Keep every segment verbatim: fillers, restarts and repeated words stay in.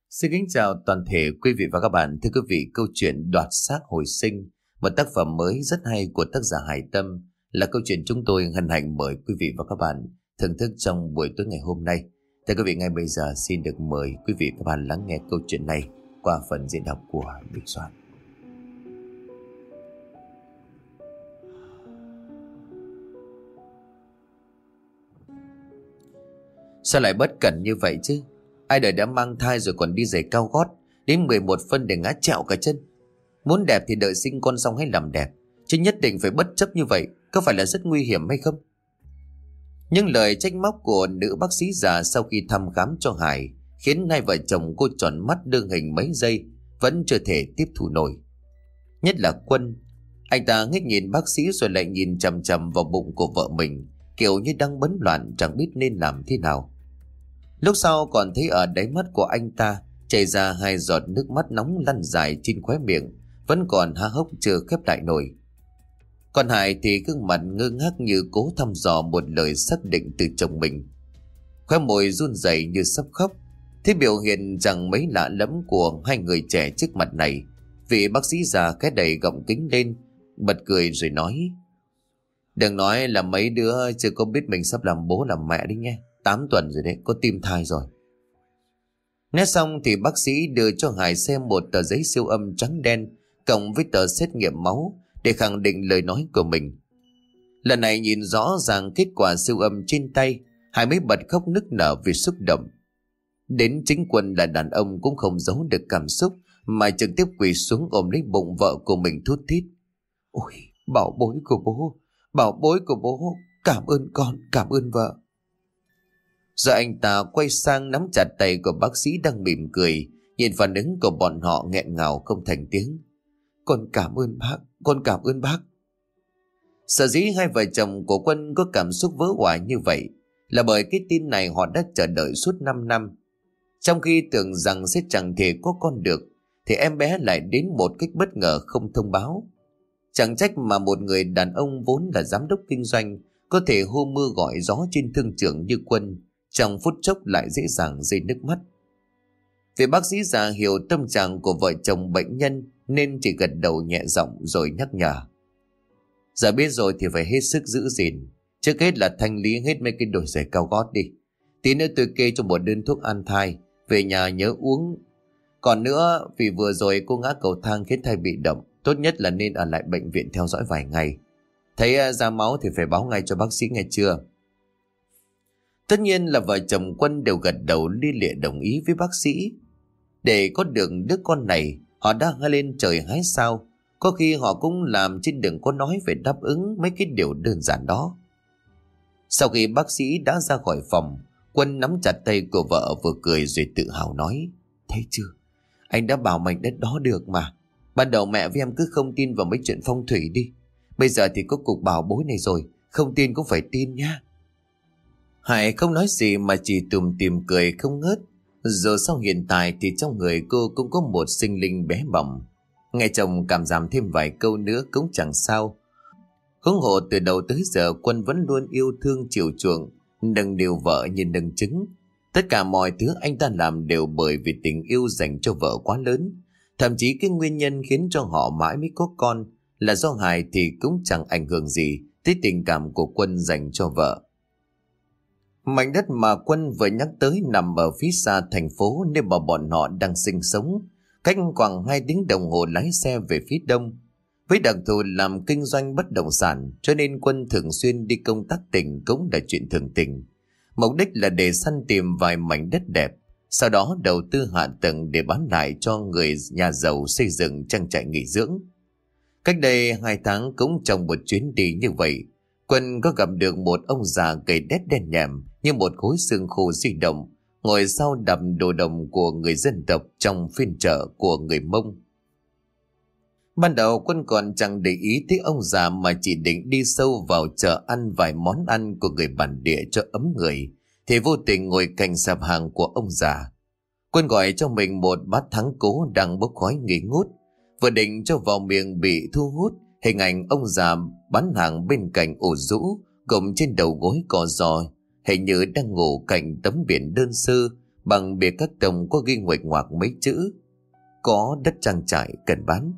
Xin kính chào toàn thể quý vị và các bạn. Thưa quý vị, câu chuyện Đoạt xác hồi sinh, một tác phẩm mới rất hay của tác giả Hải Tâm, là câu chuyện chúng tôi hân hạnh mời quý vị và các bạn thưởng thức trong buổi tối ngày hôm nay. Thưa quý vị, ngay bây giờ xin được mời quý vị và các bạn lắng nghe câu chuyện này qua phần diễn đọc của Bích Soạn. Sao lại bất cẩn như vậy chứ? Ai đời đã mang thai rồi còn đi giày cao gót đến mười một phân để ngã chẹo cả chân. Muốn đẹp thì đợi sinh con xong hãy làm đẹp, chứ nhất định phải bất chấp như vậy, có phải là rất nguy hiểm hay không? Những lời trách móc của nữ bác sĩ già sau khi thăm khám cho Hải khiến hai vợ chồng cô tròn mắt đương hình mấy giây, vẫn chưa thể tiếp thu nổi. Nhất là Quân, anh ta ngước nhìn bác sĩ rồi lại nhìn chằm chằm vào bụng của vợ mình, kiểu như đang bấn loạn chẳng biết nên làm thế nào. Lúc sau còn thấy ở đáy mắt của anh ta chảy ra hai giọt nước mắt nóng lăn dài trên khóe miệng, vẫn còn há hốc chưa khép lại nổi. Còn Hải thì gương mặt ngơ ngác như cố thăm dò một lời xác định từ chồng mình. Khóe môi run rẩy như sắp khóc. Thế biểu hiện chẳng mấy lạ lẫm của hai người trẻ trước mặt này, vị bác sĩ già cái đầy gọng kính lên, bật cười rồi nói: "Đừng nói là mấy đứa chưa có biết mình sắp làm bố làm mẹ đấy nghe. Tám tuần rồi đấy, có tim thai rồi." Nói xong thì bác sĩ đưa cho Hải xem một tờ giấy siêu âm trắng đen cộng với tờ xét nghiệm máu để khẳng định lời nói của mình. Lần này nhìn rõ ràng kết quả siêu âm trên tay, Hải mới bật khóc nức nở vì xúc động. Đến chính Quân là đàn ông cũng không giấu được cảm xúc, mà trực tiếp quỳ xuống ôm lấy bụng vợ của mình thút thít: "Ôi, bảo bối của bố, bảo bối của bố, cảm ơn con, cảm ơn vợ." Rồi anh ta quay sang nắm chặt tay của bác sĩ đang mỉm cười, nhìn phản ứng của bọn họ nghẹn ngào không thành tiếng: "Con cảm ơn bác, con cảm ơn bác." Sở dĩ hai vợ chồng của Quân có cảm xúc vỡ òa như vậy là bởi cái tin này họ đã chờ đợi suốt năm năm. Trong khi tưởng rằng sẽ chẳng thể có con được, thì em bé lại đến một cách bất ngờ không thông báo. Chẳng trách mà một người đàn ông vốn là giám đốc kinh doanh có thể hô mưa gọi gió trên thương trường như Quân, trong phút chốc lại dễ dàng rơi nước mắt. Vị bác sĩ già hiểu tâm trạng của vợ chồng bệnh nhân nên chỉ gật đầu nhẹ giọng rồi nhắc nhở: "Giờ biết rồi thì phải hết sức giữ gìn. Trước hết là thanh lý hết mấy cái đôi giày cao gót đi. Tí nữa tôi kê cho một đơn thuốc an thai, về nhà nhớ uống. Còn nữa, vì vừa rồi cô ngã cầu thang khiến thai bị động, tốt nhất là nên ở lại bệnh viện theo dõi vài ngày. Thấy ra máu thì phải báo ngay cho bác sĩ nghe chưa?" Tất nhiên là vợ chồng Quân đều gật đầu lia lịa đồng ý với bác sĩ. Để có được đứa con này, họ đã hái lên trời hái sao. Có khi họ cũng làm trên đường có nói phải đáp ứng mấy cái điều đơn giản đó. Sau khi bác sĩ đã ra khỏi phòng, Quân nắm chặt tay của vợ vừa cười rồi tự hào nói: "Thấy chưa, anh đã bảo mảnh đất đó được mà. Ban đầu mẹ với em cứ không tin vào mấy chuyện phong thủy đi. Bây giờ thì có cục bảo bối này rồi, không tin cũng phải tin nhá." Hải không nói gì mà chỉ tùm tìm cười không ngớt. Giờ sau hiện tại thì trong người cô cũng có một sinh linh bé bỏng. Nghe chồng cảm giảm thêm vài câu nữa cũng chẳng sao. Huống hồ từ đầu tới giờ Quân vẫn luôn yêu thương chiều chuộng, nâng niu vợ như nâng trứng. Tất cả mọi thứ anh ta làm đều bởi vì tình yêu dành cho vợ quá lớn. Thậm chí cái nguyên nhân khiến cho họ mãi mới có con là do Hải thì cũng chẳng ảnh hưởng gì tới tình cảm của Quân dành cho vợ. Mảnh đất mà Quân vừa nhắc tới nằm ở phía xa thành phố nơi mà bọn họ đang sinh sống, cách khoảng hai tiếng đồng hồ lái xe về phía đông. Với đặc thù làm kinh doanh bất động sản, cho nên Quân thường xuyên đi công tác tỉnh cũng là chuyện thường tình. Mục đích là để săn tìm vài mảnh đất đẹp, sau đó đầu tư hạ tầng để bán lại cho người nhà giàu xây dựng trang trại nghỉ dưỡng. Cách đây hai tháng cũng trong một chuyến đi như vậy, Quân có gặp được một ông già gầy đét đen nhèm như một khối xương khô di động, ngồi sau đập đồ đồng của người dân tộc trong phiên chợ của người Mông. Ban đầu Quân còn chẳng để ý tới ông già mà chỉ định đi sâu vào chợ ăn vài món ăn của người bản địa cho ấm người, thì vô tình ngồi cạnh sạp hàng của ông già. Quân gọi cho mình một bát thắng cố đang bốc khói nghi ngút, vừa định cho vào miệng bị thu hút hình ảnh ông già bán hàng bên cạnh ổ rũ, gồng trên đầu gối cò giò, hình như đang ngủ cạnh tấm biển đơn sơ bằng bìa các tông có ghi nguệch ngoạc mấy chữ: có đất trang trại cần bán.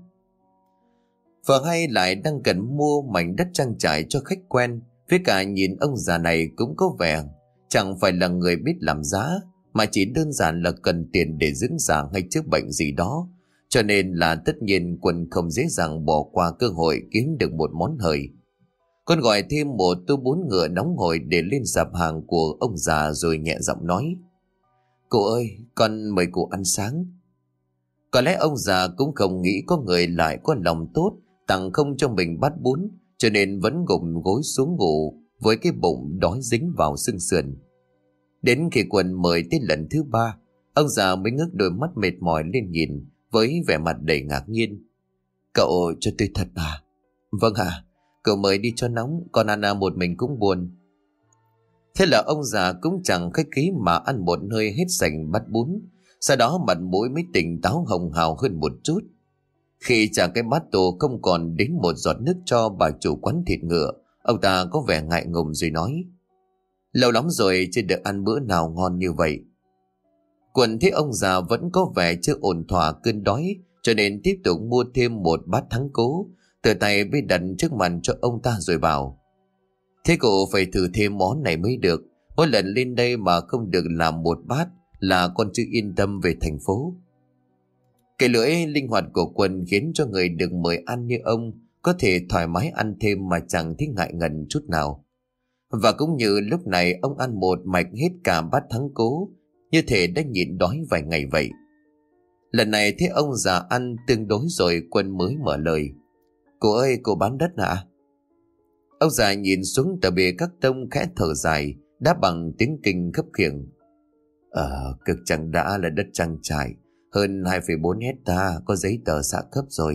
Vợ hay lại đang cần mua mảnh đất trang trại cho khách quen, với cả nhìn ông già này cũng có vẻ chẳng phải là người biết làm giá, mà chỉ đơn giản là cần tiền để dưỡng già hay chữa bệnh gì đó. Cho nên là tất nhiên Quân không dễ dàng bỏ qua cơ hội kiếm được một món hời. Con gọi thêm một tô bún ngựa nóng hổi để lên sạp hàng của ông già, rồi nhẹ giọng nói: Cụ ơi, con mời cụ ăn sáng. Có lẽ ông già cũng không nghĩ có người lại có lòng tốt tặng không cho mình bát bún, cho nên vẫn gục gối xuống ngủ với cái bụng đói dính vào xương sườn. Đến khi Quân mời tới lần thứ ba, ông già mới ngước đôi mắt mệt mỏi lên nhìn với vẻ mặt đầy ngạc nhiên. Cậu cho tôi thật à? Vâng ạ, à, cậu mời đi cho nóng, còn ăn à một mình cũng buồn. Thế là ông già cũng chẳng khách khí mà ăn một hơi hết sành bát bún. Sau đó mặt mũi mới tỉnh táo hồng hào hơn một chút. Khi trả cái bát tô không còn đến một giọt nước cho bà chủ quán thịt ngựa, ông ta có vẻ ngại ngùng rồi nói: Lâu lắm rồi chưa được ăn bữa nào ngon như vậy. Quân thấy ông già vẫn có vẻ chưa ổn thỏa cơn đói, cho nên tiếp tục mua thêm một bát thắng cố, từ tay mới đặt trước mặt cho ông ta rồi bảo: Thế cụ phải thử thêm món này mới được. Mỗi lần lên đây mà không được làm một bát là con chưa yên tâm về thành phố. Cái lưỡi linh hoạt của Quân khiến cho người được mời ăn như ông có thể thoải mái ăn thêm mà chẳng thấy ngại ngần chút nào. Và cũng như lúc này ông ăn một mạch hết cả bát thắng cố, như thể đã nhịn đói vài ngày vậy. Lần này thấy ông già ăn tương đối rồi, Quân mới mở lời: Cô ơi, cô bán đất hả? Ông già nhìn xuống tờ bìa các tông khẽ thở dài, đáp bằng tiếng Kinh khấp khiễng: Ờ, cực chẳng đã là đất trang trại, hơn hai phẩy bốn hecta, có giấy tờ xã cấp rồi.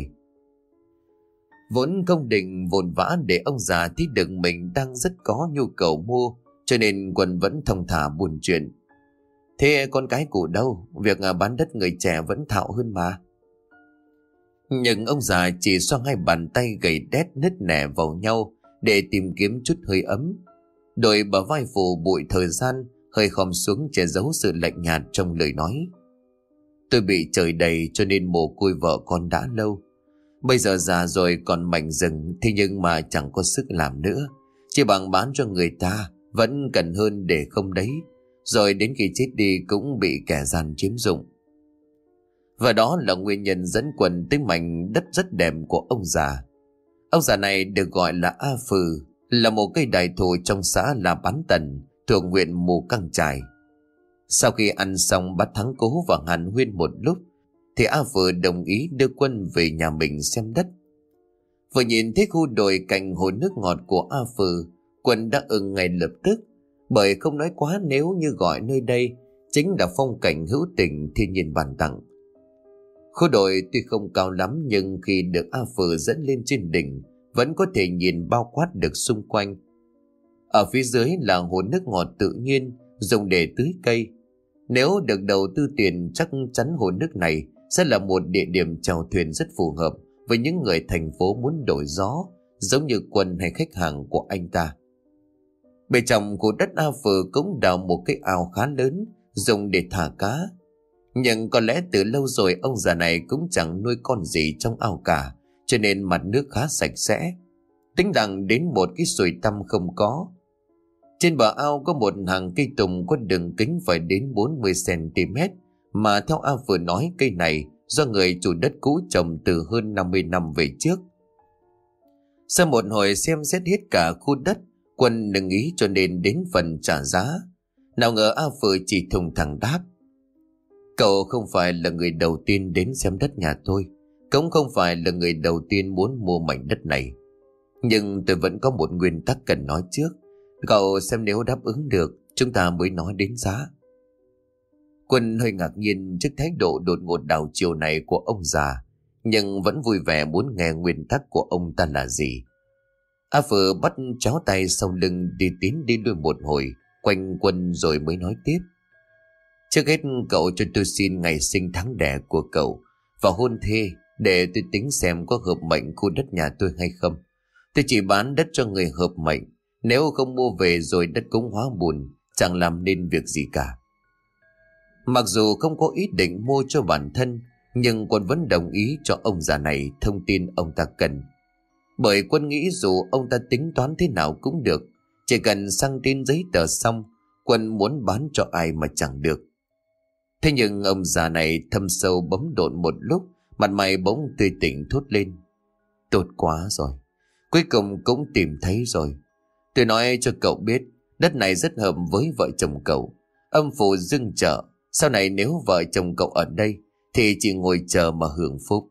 Vốn không định vồn vã để ông già thấy được mình đang rất có nhu cầu mua, cho nên Quân vẫn thong thả buôn chuyện: Thế con cái cụ đâu? Việc bán đất người trẻ vẫn thạo hơn mà. Nhưng ông già chỉ xoang hai bàn tay gầy đét nứt nẻ vào nhau để tìm kiếm chút hơi ấm. Đôi bờ vai phủ bụi thời gian hơi khom xuống che giấu sự lạnh nhạt trong lời nói. Tôi bị trời đầy cho nên mồ côi vợ con đã lâu. Bây giờ già rồi còn mảnh rừng, thế nhưng mà chẳng có sức làm nữa. Chỉ bằng bán cho người ta, vẫn cần hơn để không đấy. Rồi đến khi chết đi cũng bị kẻ gian chiếm dụng. Và đó là nguyên nhân dẫn Quân tới mảnh đất rất đẹp của ông già. Ông già này được gọi là A Phừ, là một cây đại thụ trong xã La Bán Tần, thuộc huyện Mù Căng Chải. Sau khi ăn xong bát thắng cố và hàn huyên một lúc, thì A Phừ đồng ý đưa Quân về nhà mình xem đất. Vừa nhìn thấy khu đồi cạnh hồ nước ngọt của A Phừ, Quân đã ưng ngay lập tức, bởi không nói quá nếu như gọi nơi đây chính là phong cảnh hữu tình thiên nhiên ban tặng. Khu đồi tuy không cao lắm, nhưng khi được A Phừ dẫn lên trên đỉnh vẫn có thể nhìn bao quát được xung quanh. Ở phía dưới là hồ nước ngọt tự nhiên dùng để tưới cây. Nếu được đầu tư tiền, chắc chắn hồ nước này sẽ là một địa điểm chèo thuyền rất phù hợp với những người thành phố muốn đổi gió, giống như Quân hay khách hàng của anh ta. Bên trong khu đất A Phừ cũng đào một cái ao khá lớn dùng để thả cá. Nhưng có lẽ từ lâu rồi ông già này cũng chẳng nuôi con gì trong ao cả, cho nên mặt nước khá sạch sẽ. Tính đằng đến một cái sùi tăm không có. Trên bờ ao có một hàng cây tùng có đường kính phải đến bốn mươi xăng-ti-mét, mà theo A Phừ nói cây này do người chủ đất cũ trồng từ hơn năm mươi năm về trước. Sau một hồi xem xét hết cả khu đất, Quân đồng ý cho nên đến phần trả giá. Nào ngờ A Phừ chỉ thùng thẳng đáp: Cậu không phải là người đầu tiên đến xem đất nhà tôi, cũng không phải là người đầu tiên muốn mua mảnh đất này. Nhưng tôi vẫn có một nguyên tắc cần nói trước. Cậu xem nếu đáp ứng được, chúng ta mới nói đến giá. Quân hơi ngạc nhiên trước thái độ đột ngột đảo chiều này của ông già, nhưng vẫn vui vẻ muốn nghe nguyên tắc của ông ta là gì. A Phừ bắt cháo tay sau lưng đi tiến đi lui một hồi quanh Quân rồi mới nói tiếp: Trước hết cậu cho tôi xin ngày sinh tháng đẻ của cậu và hôn thê để tôi tính xem có hợp mệnh khu đất nhà tôi hay không. Tôi chỉ bán đất cho người hợp mệnh, nếu không mua về rồi đất cũng hóa bùn, chẳng làm nên việc gì cả. Mặc dù không có ý định mua cho bản thân, nhưng Quân vẫn đồng ý cho ông già này thông tin ông ta cần. Bởi Quân nghĩ dù ông ta tính toán thế nào cũng được, chỉ cần sang tên giấy tờ xong, Quân muốn bán cho ai mà chẳng được. Thế nhưng ông già này thâm sâu bấm độn một lúc, mặt mày bỗng tươi tỉnh thốt lên: Tốt quá rồi, cuối cùng cũng tìm thấy rồi. Tôi nói cho cậu biết, đất này rất hợp với vợ chồng cậu. Âm phủ dưng chợ, sau này nếu vợ chồng cậu ở đây thì chỉ ngồi chờ mà hưởng phúc.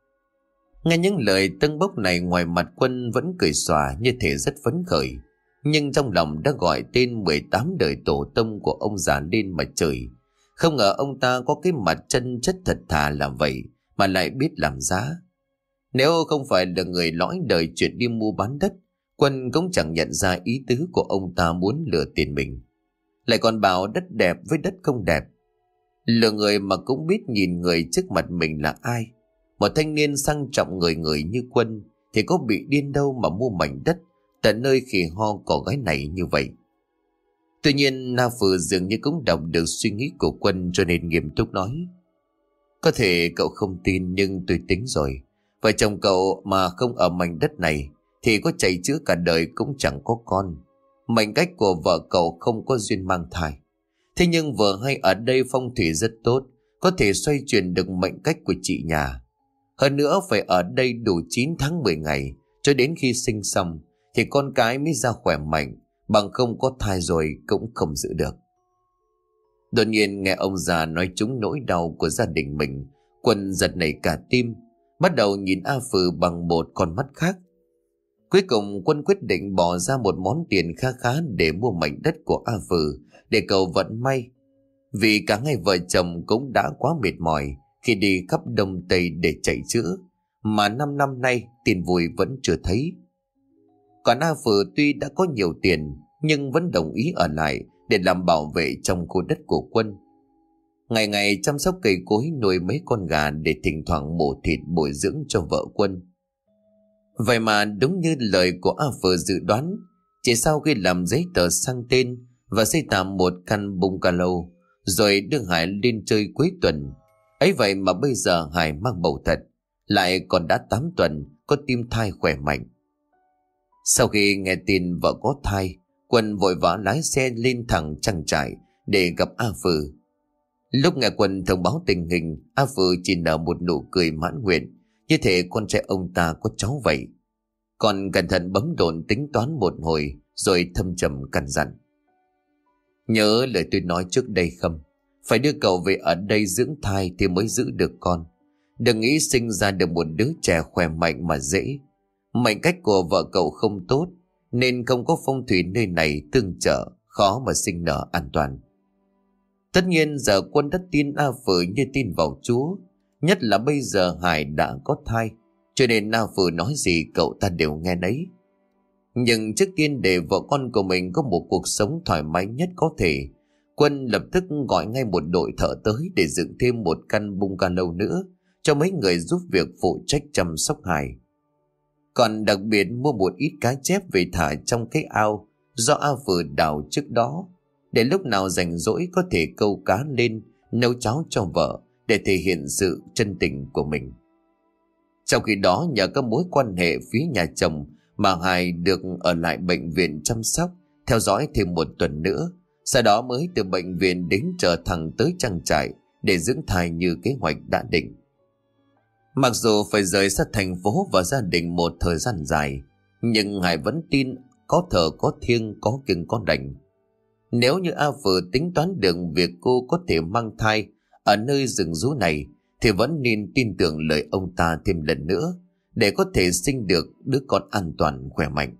Nghe những lời tâng bốc này, ngoài mặt Quân vẫn cười xòa như thể rất phấn khởi, nhưng trong lòng đã gọi tên mười tám đời tổ tông của ông già lên mà trời. Không ngờ ông ta có cái mặt chân chất thật thà làm vậy mà lại biết làm giá. Nếu không phải là người lõi đời chuyện đi mua bán đất, Quân cũng chẳng nhận ra ý tứ của ông ta muốn lừa tiền mình. Lại còn bảo đất đẹp với đất không đẹp. Lừa người mà cũng biết nhìn người trước mặt mình là ai. Một thanh niên sang trọng người người như Quân thì có bị điên đâu mà mua mảnh đất tận nơi khỉ ho cỏ gái này như vậy. Tuy nhiên Na Phừ dường như cũng đọc được suy nghĩ của Quân, cho nên nghiêm túc nói: Có thể cậu không tin, nhưng tôi tính rồi. Vợ chồng cậu mà không ở mảnh đất này thì có chạy chữa cả đời cũng chẳng có con. Mệnh cách của vợ cậu không có duyên mang thai. Thế nhưng vợ hay ở đây phong thủy rất tốt, có thể xoay chuyển được mệnh cách của chị nhà. Hơn nữa phải ở đây đủ chín tháng mười ngày, cho đến khi sinh xong thì con cái mới ra khỏe mạnh, bằng không có thai rồi cũng không giữ được. Đột nhiên nghe ông già nói trúng nỗi đau của gia đình mình, Quân giật nảy cả tim, bắt đầu nhìn A Phừ bằng một con mắt khác. Cuối cùng Quân quyết định bỏ ra một món tiền khá khá để mua mảnh đất của A Phừ để cầu vận may. Vì cả ngày vợ chồng cũng đã quá mệt mỏi khi đi khắp Đông Tây để chạy chữa, mà năm năm nay tiền vui vẫn chưa thấy. Còn A Phừ tuy đã có nhiều tiền nhưng vẫn đồng ý ở lại để làm bảo vệ trong khu đất của Quân. Ngày ngày chăm sóc cây cối, nuôi mấy con gà để thỉnh thoảng mổ thịt bồi dưỡng cho vợ Quân. Vậy mà đúng như lời của A Phừ dự đoán, chỉ sau khi làm giấy tờ sang tên và xây tạm một căn bungalow rồi đưa Hải lên chơi cuối tuần, ấy vậy mà bây giờ Hải mang bầu thật, lại còn đã tám tuần, có tim thai khỏe mạnh. Sau khi nghe tin vợ có thai, Quân vội vã lái xe lên thẳng trang trại để gặp A Phừ. Lúc nghe Quân thông báo tình hình, A Phừ chỉ nở một nụ cười mãn nguyện, như thể con trai ông ta có cháu vậy. Còn cẩn thận bấm độn tính toán một hồi rồi thâm trầm căn dặn: Nhớ lời tôi nói trước đây không? Phải đưa cậu về ở đây dưỡng thai thì mới giữ được con. Đừng nghĩ sinh ra được một đứa trẻ khỏe mạnh mà dễ. Mệnh cách của vợ cậu không tốt, nên không có phong thủy nơi này tương trợ, khó mà sinh nở an toàn. Tất nhiên giờ Quân đã tin A Phừ như tin vào Chúa, nhất là bây giờ Hải đã có thai, cho nên A Phừ nói gì cậu ta đều nghe nấy. Nhưng trước tiên để vợ con của mình có một cuộc sống thoải mái nhất có thể, Quân lập tức gọi ngay một đội thợ tới để dựng thêm một căn bungalow nữa cho mấy người giúp việc phụ trách chăm sóc Hải. Còn đặc biệt mua một ít cá chép về thả trong cái ao do A Phừ đào trước đó, để lúc nào rảnh rỗi có thể câu cá lên nấu cháo cho vợ để thể hiện sự chân tình của mình. Trong khi đó, nhờ các mối quan hệ phía nhà chồng mà Hải được ở lại bệnh viện chăm sóc, theo dõi thêm một tuần nữa, sau đó mới từ bệnh viện đến trở thẳng tới trang trại để dưỡng thai như kế hoạch đã định. Mặc dù phải rời xa thành phố và gia đình một thời gian dài, nhưng Hải vẫn tin có thờ có thiêng, có kiêng có đành. Nếu như A Phừ tính toán được việc cô có thể mang thai ở nơi rừng rú này, thì vẫn nên tin tưởng lời ông ta thêm lần nữa để có thể sinh được đứa con an toàn khỏe mạnh.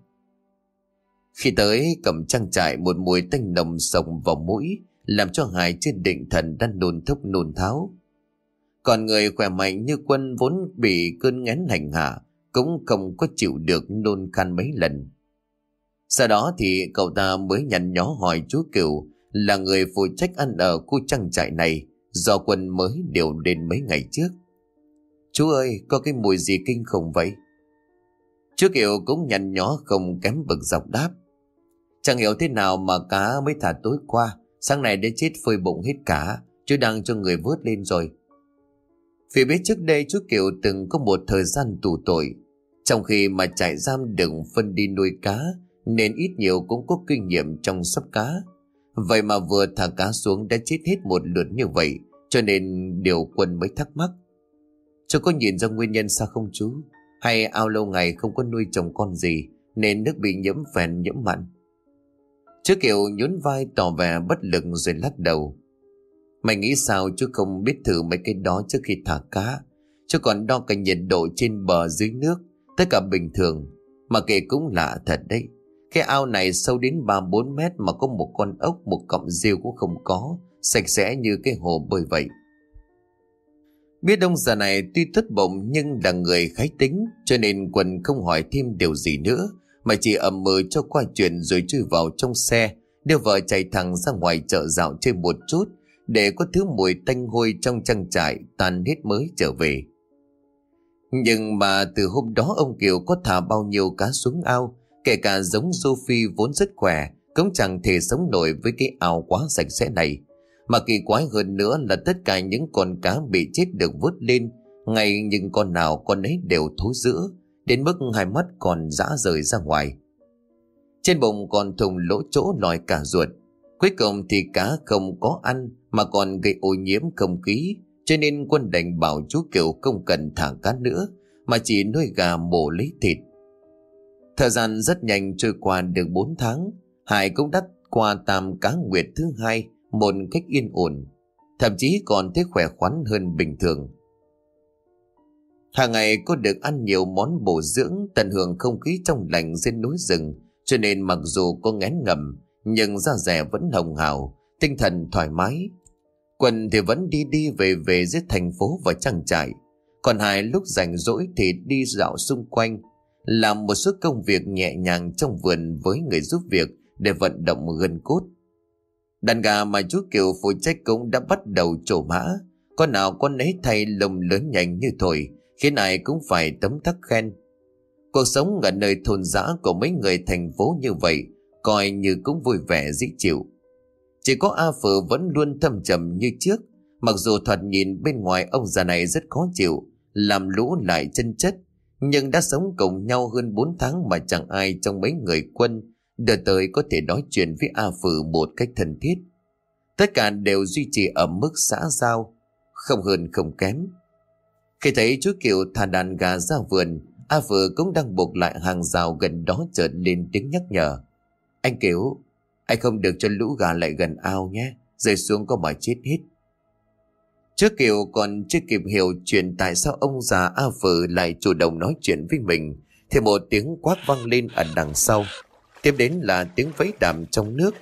Khi tới cổng trang trại, một mùi tanh nồng xông vào mũi làm cho Hải trên định thần đang nôn thốc nôn tháo. Còn người khỏe mạnh như Quân vốn bị cơn nghén hành hạ cũng không có chịu được nôn khan mấy lần. Sau đó thì cậu ta mới nhăn nhó hỏi chú Cửu, là người phụ trách ăn ở khu trang trại này do Quân mới điều đến mấy ngày trước: Chú ơi, có cái mùi gì kinh khủng vậy? Chú Cửu cũng nhăn nhó không kém bực dọc đáp: Chẳng hiểu thế nào mà cá mới thả tối qua, sáng nay đến chết phơi bụng hết cả, Chú đang cho người vớt lên rồi. Vì biết trước đây chú Kiều từng có một thời gian tù tội, trong khi mà trại giam đừng phân đi nuôi cá, nên ít nhiều cũng có kinh nghiệm trong sắp cá. Vậy mà vừa thả cá xuống đã chết hết một lượt như vậy, cho nên Điều Quân mới thắc mắc. Chú có nhìn ra nguyên nhân sao không chú? Hay ao lâu ngày không có nuôi trồng con gì nên nước bị nhiễm phèn nhiễm mặn? Chú Kiều nhún vai tỏ vẻ bất lực rồi lắc đầu. Mày nghĩ sao chú không biết thử mấy cái đó trước khi thả cá? Chú còn đo cả nhiệt độ trên bờ dưới nước, tất cả bình thường. Mà kể cũng lạ thật đấy, cái ao này sâu đến ba bốn mét mà có một con ốc, một cọng rêu cũng không có, sạch sẽ như cái hồ bơi vậy. Biết ông già này tuy tốt bụng nhưng là người khái tính, cho nên Quân không hỏi thêm điều gì nữa, mà chỉ ậm ừ cho qua chuyện rồi chui vào trong xe, đưa vợ chạy thẳng ra ngoài chợ dạo chơi một chút, để có thứ mùi tanh hôi trong trang trại tan hết mới trở về. Nhưng mà từ hôm đó ông Kiều có thả bao nhiêu cá xuống ao, kể cả giống Sophie vốn rất khỏe, cũng chẳng thể sống nổi với cái ao quá sạch sẽ này. Mà kỳ quái hơn nữa là tất cả những con cá bị chết được vớt lên, ngay nhưng con nào con ấy đều thối rữa, đến mức hai mắt còn rã rời ra ngoài. Trên bụng còn thùng lỗ chỗ lòi cả ruột. Cuối cùng thì cá không có ăn mà còn gây ô nhiễm không khí, cho nên Quân đành bảo chú Kiều không cần thả cá nữa, mà chỉ nuôi gà mổ lấy thịt. Thời gian rất nhanh trôi qua được bốn tháng, Hải cũng đã qua tam cá nguyệt thứ hai một cách yên ổn, thậm chí còn thấy khỏe khoắn hơn bình thường. Hàng ngày cô được ăn nhiều món bổ dưỡng, tận hưởng không khí trong lành trên núi rừng, cho nên mặc dù có ngén ngầm nhưng da dẻ vẫn hồng hào, tinh thần thoải mái. Quân thì vẫn đi đi về về giữa thành phố và trang trại, còn Hải lúc rảnh rỗi thì đi dạo xung quanh, làm một số công việc nhẹ nhàng trong vườn với người giúp việc để vận động gân cốt. Đàn gà mà chú Kiều phụ trách cũng đã bắt đầu trổ mã, con nào con ấy thay lông lớn nhanh như thổi, khiến ai cũng phải tấm tắc khen. Cuộc sống ở nơi thôn dã của mấy người thành phố như vậy coi như cũng vui vẻ dễ chịu. Chỉ có A Phừ vẫn luôn thâm trầm như trước, mặc dù thoạt nhìn bên ngoài ông già này rất khó chịu, làm lũ lại chân chất, nhưng đã sống cùng nhau hơn bốn tháng mà chẳng ai trong mấy người Quân đợt tới có thể nói chuyện với A Phừ một cách thân thiết. Tất cả đều duy trì ở mức xã giao, không hơn không kém. Khi thấy chú Kiều thả đàn gà ra vườn, A Phừ cũng đang buộc lại hàng rào gần đó chợt lên tiếng nhắc nhở. Anh Kiều, anh không được cho lũ gà lại gần ao nhé, rơi xuống có mà chết hết. Chú Kiều còn chưa kịp hiểu chuyện tại sao ông già A Phừ lại chủ động nói chuyện với mình, thì một tiếng quát vang lên ở đằng sau, tiếp đến là tiếng vẫy đạp trong nước.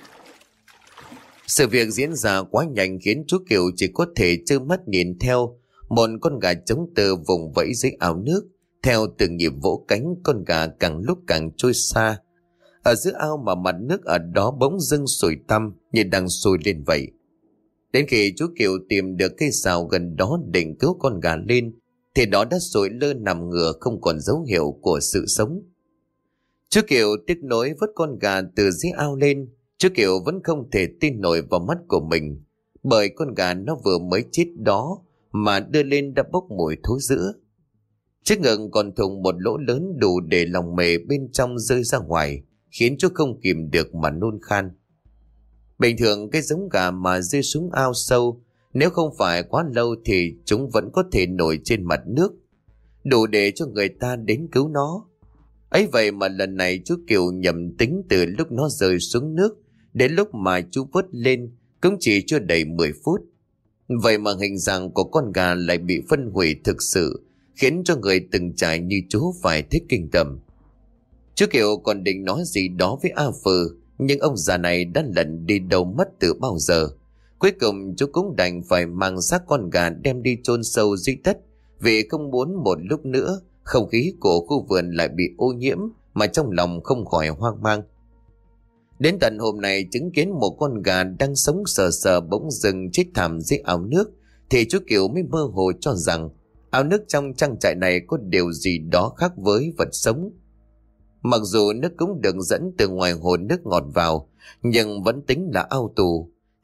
Sự việc diễn ra quá nhanh khiến chú Kiều chỉ có thể trơ mắt nhìn theo một con gà trống tơ vùng vẫy dưới ao nước. Theo từng nhịp vỗ cánh, con gà càng lúc càng trôi xa. Ở giữa ao mà mặt nước ở đó bỗng dưng sủi tăm như đang sôi lên vậy. Đến khi chú Kiều tìm được cây sào gần đó định cứu con gà lên, thì đó đã sủi lơ nằm ngửa, không còn dấu hiệu của sự sống. Chú Kiều tiếc nối vớt con gà từ dưới ao lên. Chú Kiều vẫn không thể tin nổi vào mắt của mình, bởi con gà nó vừa mới chết đó mà đưa lên đã bốc mùi thối rữa. Chiếc ngực còn thủng một lỗ lớn đủ để lòng mề bên trong rơi ra ngoài, khiến chú không kìm được mà nôn khan. Bình thường cái giống gà mà rơi xuống ao sâu, nếu không phải quá lâu thì chúng vẫn có thể nổi trên mặt nước, đủ để cho người ta đến cứu nó. Ấy vậy mà lần này chú Kiều nhầm tính, từ lúc nó rơi xuống nước đến lúc mà chú vớt lên cũng chỉ chưa đầy mười phút. Vậy mà hình dạng của con gà lại bị phân hủy thực sự, khiến cho người từng trải như chú phải thích kinh tởm. Chú Kiều còn định nói gì đó với A Phừ, nhưng ông già này đã lẩn đi đâu mất từ bao giờ. Cuối cùng chú cũng đành phải mang xác con gà đem đi chôn sâu dưới đất, vì không muốn một lúc nữa không khí của khu vườn lại bị ô nhiễm, mà trong lòng không khỏi hoang mang. Đến tận hôm nay chứng kiến một con gà đang sống sờ sờ bỗng dưng chết thảm dưới ao nước, thì chú Kiều mới mơ hồ cho rằng ao nước trong trang trại này có điều gì đó khác với vật sống. Mặc dù nước cũng được dẫn từ ngoài hồ nước ngọt vào, nhưng vẫn tính là ao tù,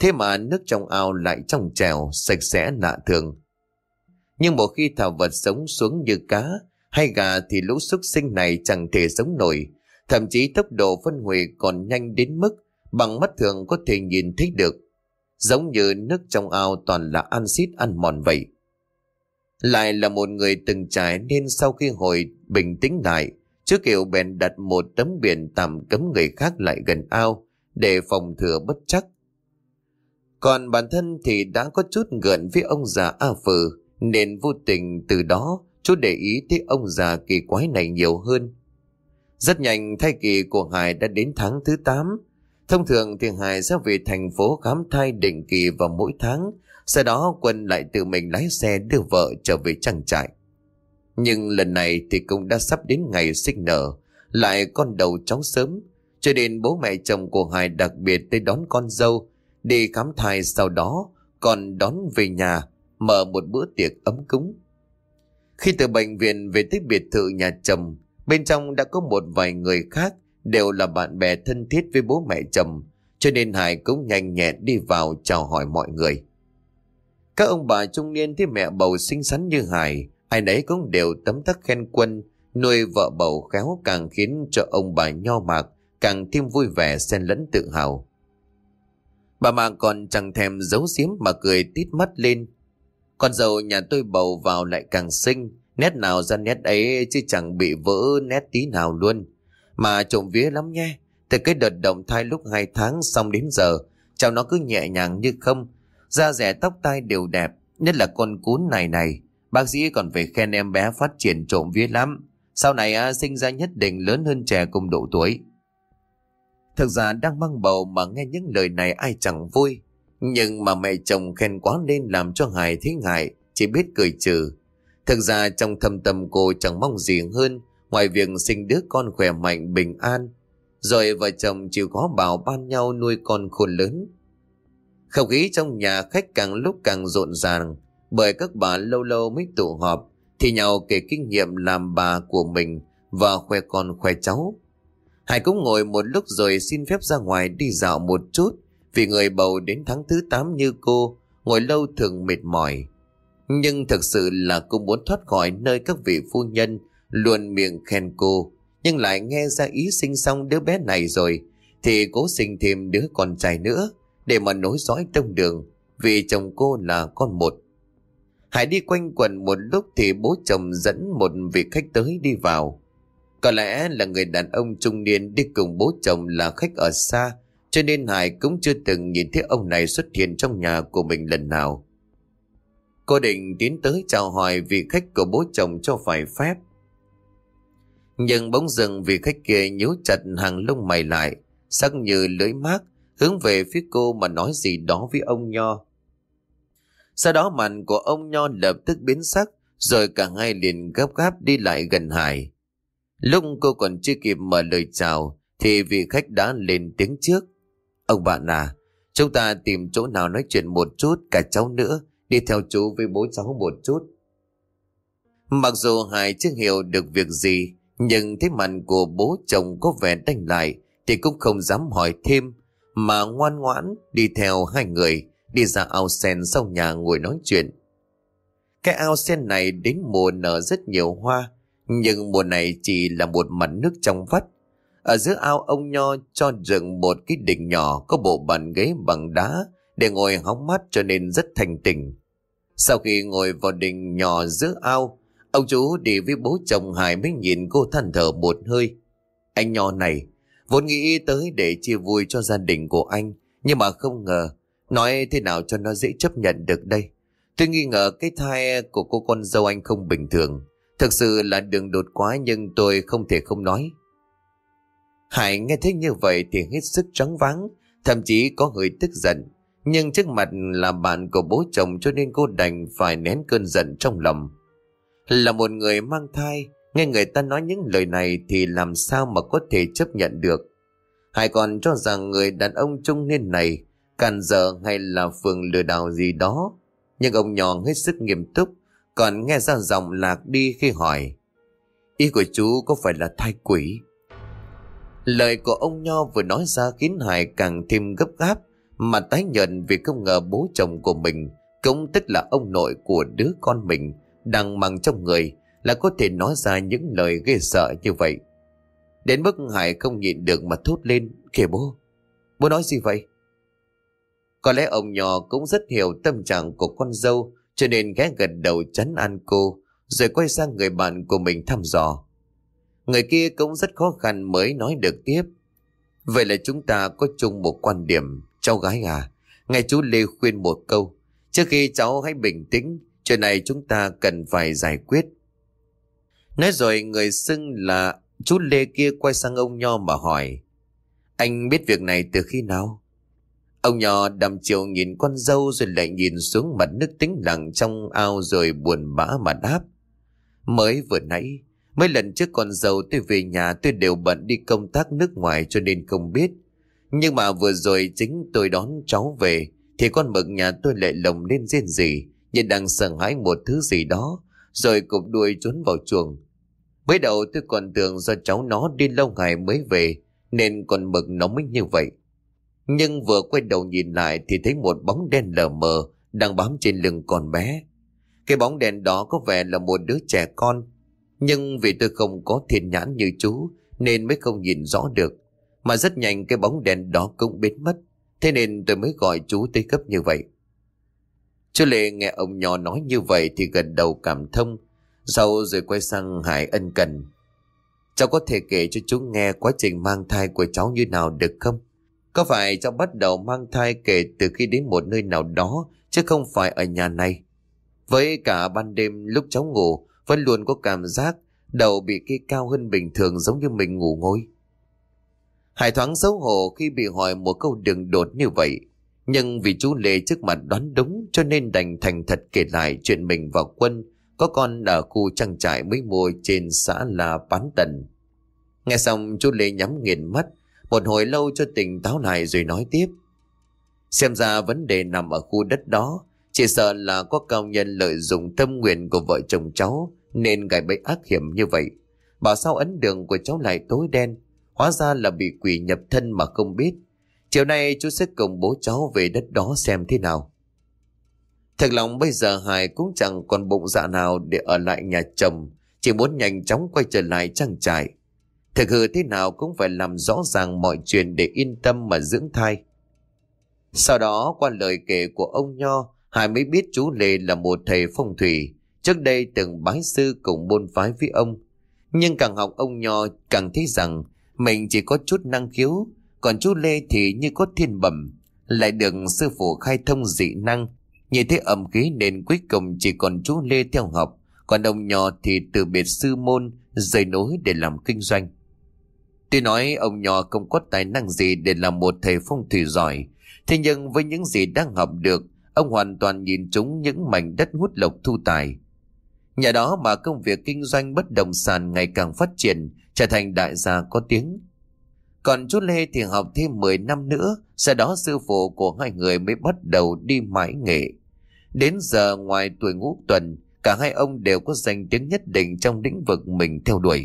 Thế mà nước trong ao lại trong trèo, sạch sẽ lạ thường. Nhưng một khi thả vật sống xuống như cá hay gà thì lũ súc sinh này chẳng thể sống nổi. Thậm chí tốc độ phân hủy còn nhanh đến mức bằng mắt thường có thể nhìn thấy được. Giống như nước trong ao toàn là axit ăn mòn vậy. Lại là một người từng trải nên sau khi hồi bình tĩnh lại, chú Kiều bèn đặt một tấm biển tạm cấm người khác lại gần ao để phòng thừa bất trắc. Còn bản thân thì đã có chút gợn với ông già A Phừ, nên vô tình từ đó chú để ý tới ông già kỳ quái này nhiều hơn. Rất nhanh thai kỳ của Hải đã đến tháng thứ tám. Thông thường thì Hải sẽ về thành phố khám thai định kỳ vào mỗi tháng. Sau đó Quân lại tự mình lái xe đưa vợ trở về trang trại. Nhưng lần này thì cũng đã sắp đến ngày sinh nở, lại con đầu cháu sớm, cho nên bố mẹ chồng của Hải đặc biệt tới đón con dâu đi khám thai, sau đó còn đón về nhà mở một bữa tiệc ấm cúng. Khi từ bệnh viện về tới biệt thự nhà chồng, bên trong đã có một vài người khác đều là bạn bè thân thiết với bố mẹ chồng, cho nên Hải cũng nhanh nhẹn đi vào chào hỏi mọi người. Các ông bà trung niên thấy mẹ bầu xinh xắn như Hải, ai nấy cũng đều tấm tắc khen Quân nuôi vợ bầu khéo, càng khiến cho ông bà nho mạc càng thêm vui vẻ xen lẫn tự hào. Bà Mạc còn chẳng thèm giấu giếm mà cười tít mắt lên. Con dâu nhà tôi bầu vào lại càng xinh, nét nào ra nét ấy chứ chẳng bị vỡ nét tí nào luôn. Mà trộm vía lắm nhé, từ cái đợt động thai lúc hai tháng xong đến giờ, cháu nó cứ nhẹ nhàng như không, da rẻ tóc tai đều đẹp, nhất là con cún này này. Bác sĩ còn phải khen em bé phát triển trộm vía lắm, sau này à, sinh ra nhất định lớn hơn trẻ cùng độ tuổi. Thực ra đang mang bầu mà nghe những lời này ai chẳng vui, nhưng mà mẹ chồng khen quá nên làm cho Hải thấy ngại, chỉ biết cười trừ. Thực ra trong thâm tâm cô chẳng mong gì hơn ngoài việc sinh đứa con khỏe mạnh bình an, rồi vợ chồng chịu khó bảo ban nhau nuôi con khôn lớn. Không khí trong nhà khách càng lúc càng rộn ràng, bởi các bà lâu lâu mới tụ họp thì nhau kể kinh nghiệm làm bà của mình và khoe con khoe cháu. Hải cũng ngồi một lúc rồi xin phép ra ngoài đi dạo một chút, vì người bầu đến tháng thứ tám như cô ngồi lâu thường mệt mỏi. Nhưng thực sự là cô muốn thoát khỏi nơi các vị phu nhân luôn miệng khen cô, nhưng lại nghe ra ý sinh xong đứa bé này rồi thì cố sinh thêm đứa con trai nữa để mà nối dõi tông đường, vì chồng cô là con một. Hải đi quanh quần một lúc thì bố chồng dẫn một vị khách tới đi vào. Có lẽ là người đàn ông trung niên đi cùng bố chồng là khách ở xa, cho nên Hải cũng chưa từng nhìn thấy ông này xuất hiện trong nhà của mình lần nào. Cô định tiến tới chào hỏi vị khách của bố chồng cho phải phép, nhưng bỗng dưng vị khách kia nhíu chặt hàng lông mày lại, sắc như lưỡi mác, hướng về phía cô mà nói gì đó với ông Nho. Sau đó mặt của ông Nho lập tức biến sắc, rồi cả hai liền gấp gáp đi lại gần Hải. Lúc cô còn chưa kịp mở lời chào thì vị khách đã lên tiếng trước. Ông bạn à, chúng ta tìm chỗ nào nói chuyện một chút, cả cháu nữa, đi theo chú với bố cháu một chút. Mặc dù Hải chưa hiểu được việc gì, nhưng thấy mặt của bố chồng có vẻ đanh lại thì cũng không dám hỏi thêm, mà ngoan ngoãn đi theo hai người đi ra ao sen sau nhà ngồi nói chuyện. Cái ao sen này đến mùa nở rất nhiều hoa, nhưng mùa này chỉ là một mặt nước trong vắt. Ở giữa ao ông Nho cho dựng một cái đình nhỏ có bộ bàn ghế bằng đá để ngồi hóng mát, cho nên rất thanh tịnh. Sau khi ngồi vào đình nhỏ giữa ao, ông chú đi với bố chồng Hải mới nhìn cô than thở một hơi. Anh Nho này, vốn nghĩ tới để chia vui cho gia đình của anh, nhưng mà không ngờ, nói thế nào cho nó dễ chấp nhận được đây. Tôi nghi ngờ cái thai của cô con dâu anh không bình thường. Thực sự là đường đột quá, nhưng tôi không thể không nói. Hải nghe thấy như vậy thì hết sức choáng váng, thậm chí có hơi tức giận. Nhưng trước mặt là bạn của bố chồng cho nên cô đành phải nén cơn giận trong lòng. Là một người mang thai, nghe người ta nói những lời này thì làm sao mà có thể chấp nhận được. Hải còn cho rằng người đàn ông trung niên này càn dở hay là phường lừa đảo gì đó. Nhưng ông Nho hết sức nghiêm túc, còn nghe ra giọng lạc đi khi hỏi: Ý của chú có phải là thai quỷ? Lời của ông Nho vừa nói ra khiến Hải càng thêm gấp gáp, mà tái nhợt vì không ngờ bố chồng của mình, cũng tức là ông nội của đứa con mình đang mang trong người, là có thể nói ra những lời ghê sợ như vậy. Đến mức Hải không nhịn được mà thốt lên: "Kìa bố, bố nói gì vậy?" Có lẽ ông nhỏ cũng rất hiểu tâm trạng của con dâu, cho nên ghé gật đầu trấn an cô, rồi quay sang người bạn của mình thăm dò. Người kia cũng rất khó khăn mới nói được tiếp: "Vậy là chúng ta có chung một quan điểm, cháu gái à. Nghe chú Lê khuyên một câu, trước khi cháu hãy bình tĩnh, chuyện này chúng ta cần phải giải quyết." Nói rồi người xưng là chú Lê kia quay sang ông Nho mà hỏi: "Anh biết việc này từ khi nào?" Ông Nho đăm chiều nhìn con dâu rồi lại nhìn xuống mặt nước tĩnh lặng trong ao rồi buồn bã mà đáp: "Mới vừa nãy, mấy lần trước con dâu tôi về nhà tôi đều bận đi công tác nước ngoài cho nên không biết. Nhưng mà vừa rồi chính tôi đón cháu về thì con mực nhà tôi lại lồng lên rên rỉ như đang sợ hãi một thứ gì đó, rồi cụp đuôi trốn vào chuồng. Mới đầu tôi còn tưởng do cháu nó đi lâu ngày mới về nên con mực nó mới như vậy. Nhưng vừa quay đầu nhìn lại thì thấy một bóng đen lờ mờ đang bám trên lưng con bé. Cái bóng đen đó có vẻ là một đứa trẻ con, nhưng vì tôi không có thiên nhãn như chú nên mới không nhìn rõ được. Mà rất nhanh cái bóng đen đó cũng biến mất, thế nên tôi mới gọi chú tới cấp như vậy." Chú Lê nghe ông nhỏ nói như vậy thì gật đầu cảm thông, sau rồi quay sang Hải ân cần: "Cháu có thể kể cho chú nghe quá trình mang thai của cháu như nào được không? Có phải cháu bắt đầu mang thai kể từ khi đến một nơi nào đó chứ không phải ở nhà này? Với cả ban đêm lúc cháu ngủ vẫn luôn có cảm giác đầu bị kê cao hơn bình thường, giống như mình ngủ ngồi." Hải thoáng xấu hổ khi bị hỏi một câu đường đột như vậy, nhưng vì chú Lê trước mặt đoán đúng cho nên đành thành thật kể lại chuyện mình và Quân có con ở khu trang trại mới mua trên xã là Bán Tần. Nghe xong chú Lê nhắm nghiền mắt một hồi lâu cho tỉnh táo lại rồi nói tiếp: "Xem ra vấn đề nằm ở khu đất đó, chỉ sợ là có cao nhân lợi dụng tâm nguyện của vợ chồng cháu nên gài bẫy ác hiểm như vậy. Bảo sao ấn đường của cháu lại tối đen, hóa ra là bị quỷ nhập thân mà không biết. Chiều nay chú sẽ cùng bố cháu về đất đó xem thế nào." Thật lòng bây giờ Hải cũng chẳng còn bụng dạ nào để ở lại nhà chồng, chỉ muốn nhanh chóng quay trở lại trang trại. Thực hư thế nào cũng phải làm rõ ràng mọi chuyện để yên tâm mà dưỡng thai. Sau đó qua lời kể của ông Nho, Hải mới biết chú Lê là một thầy phong thủy, trước đây từng bái sư cùng môn phái với ông. Nhưng càng học ông Nho càng thấy rằng mình chỉ có chút năng khiếu, còn chú Lê thì như có thiên bẩm, lại được sư phụ khai thông dị năng. Như thế âm khí nên cuối cùng chỉ còn chú Lê theo học, còn ông Nho thì từ biệt sư môn rời nối để làm kinh doanh. Tuy nói ông Nho không có tài năng gì để làm một thầy phong thủy giỏi, thế nhưng với những gì đang học được, ông hoàn toàn nhìn trúng những mảnh đất hút lộc thu tài. Nhờ đó mà công việc kinh doanh bất động sản ngày càng phát triển, trở thành đại gia có tiếng. Còn chú Lê thì học thêm mười năm nữa, sau đó sư phụ của hai người mới bắt đầu đi mãi nghệ. Đến giờ ngoài tuổi ngũ tuần, cả hai ông đều có danh tiếng nhất định trong lĩnh vực mình theo đuổi.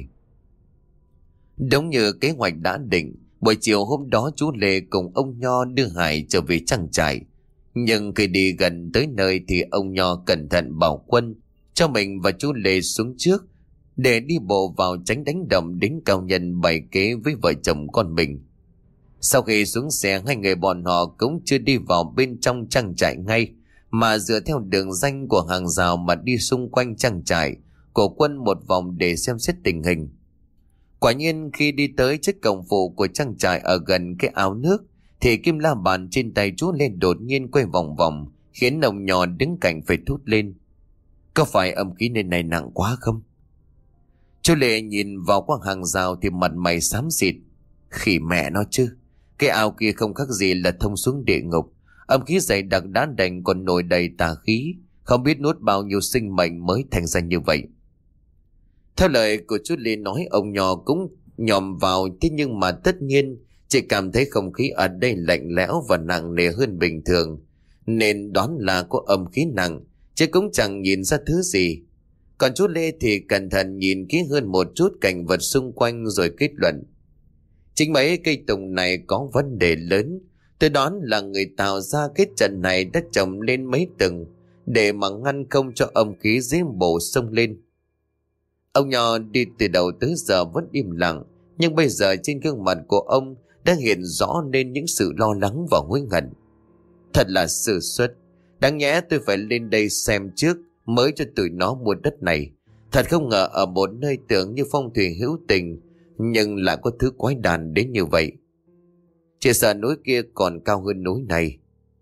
Đúng như kế hoạch đã định, buổi chiều hôm đó chú Lê cùng ông Nho đưa Hải trở về trang trại. Nhưng khi đi gần tới nơi thì ông Nho cẩn thận bảo Quân cho mình và chú Lê xuống trước để đi bộ vào tránh đánh động đến cao nhân bày kế với vợ chồng con mình. Sau khi xuống xe, hai người bọn họ cũng chưa đi vào bên trong trang trại ngay, mà dựa theo đường ranh của hàng rào mà đi xung quanh trang trại của Quân một vòng để xem xét tình hình. Quả nhiên khi đi tới trước cổng phụ của trang trại ở gần cái ao nước thì kim la bàn trên tay chú Lên đột nhiên quay vòng vòng, khiến ông Nho đứng cạnh phải thốt lên: "Có phải âm khí nơi này nặng quá không?" Chú Lệ nhìn vào qua hàng rào thì mặt mày xám xịt: "Khỉ mẹ nó chứ, cái ao kia không khác gì là thông xuống địa ngục. Âm khí dày đặc đã đành còn nổi đầy tà khí, không biết nuốt bao nhiêu sinh mệnh mới thành ra như vậy." Theo lời của chú Lê nói, ông Nho cũng nhòm vào, thế nhưng mà tất nhiên chỉ cảm thấy không khí ở đây lạnh lẽo và nặng nề hơn bình thường, nên đoán là có âm khí nặng, chứ cũng chẳng nhìn ra thứ gì. Còn chú Lê thì cẩn thận nhìn kỹ hơn một chút cảnh vật xung quanh rồi kết luận: chính mấy cây tùng này có vấn đề lớn, Tôi đoán là người tạo ra cái trận này đã trồng lên mấy tầng để mà ngăn không cho âm khí dưới bổ sông lên. Ông Nho đi từ đầu tới giờ vẫn im lặng, nhưng bây giờ trên gương mặt của ông đã hiện rõ lên những sự lo lắng và hối hận. Thật là sơ suất, đáng nhẽ tôi phải lên đây xem trước mới cho tụi nó mua đất này. Thật không ngờ ở một nơi tưởng như phong thủy hữu tình nhưng lại có thứ quái đản đến như vậy. Chỉ sợ núi kia còn cao hơn núi này.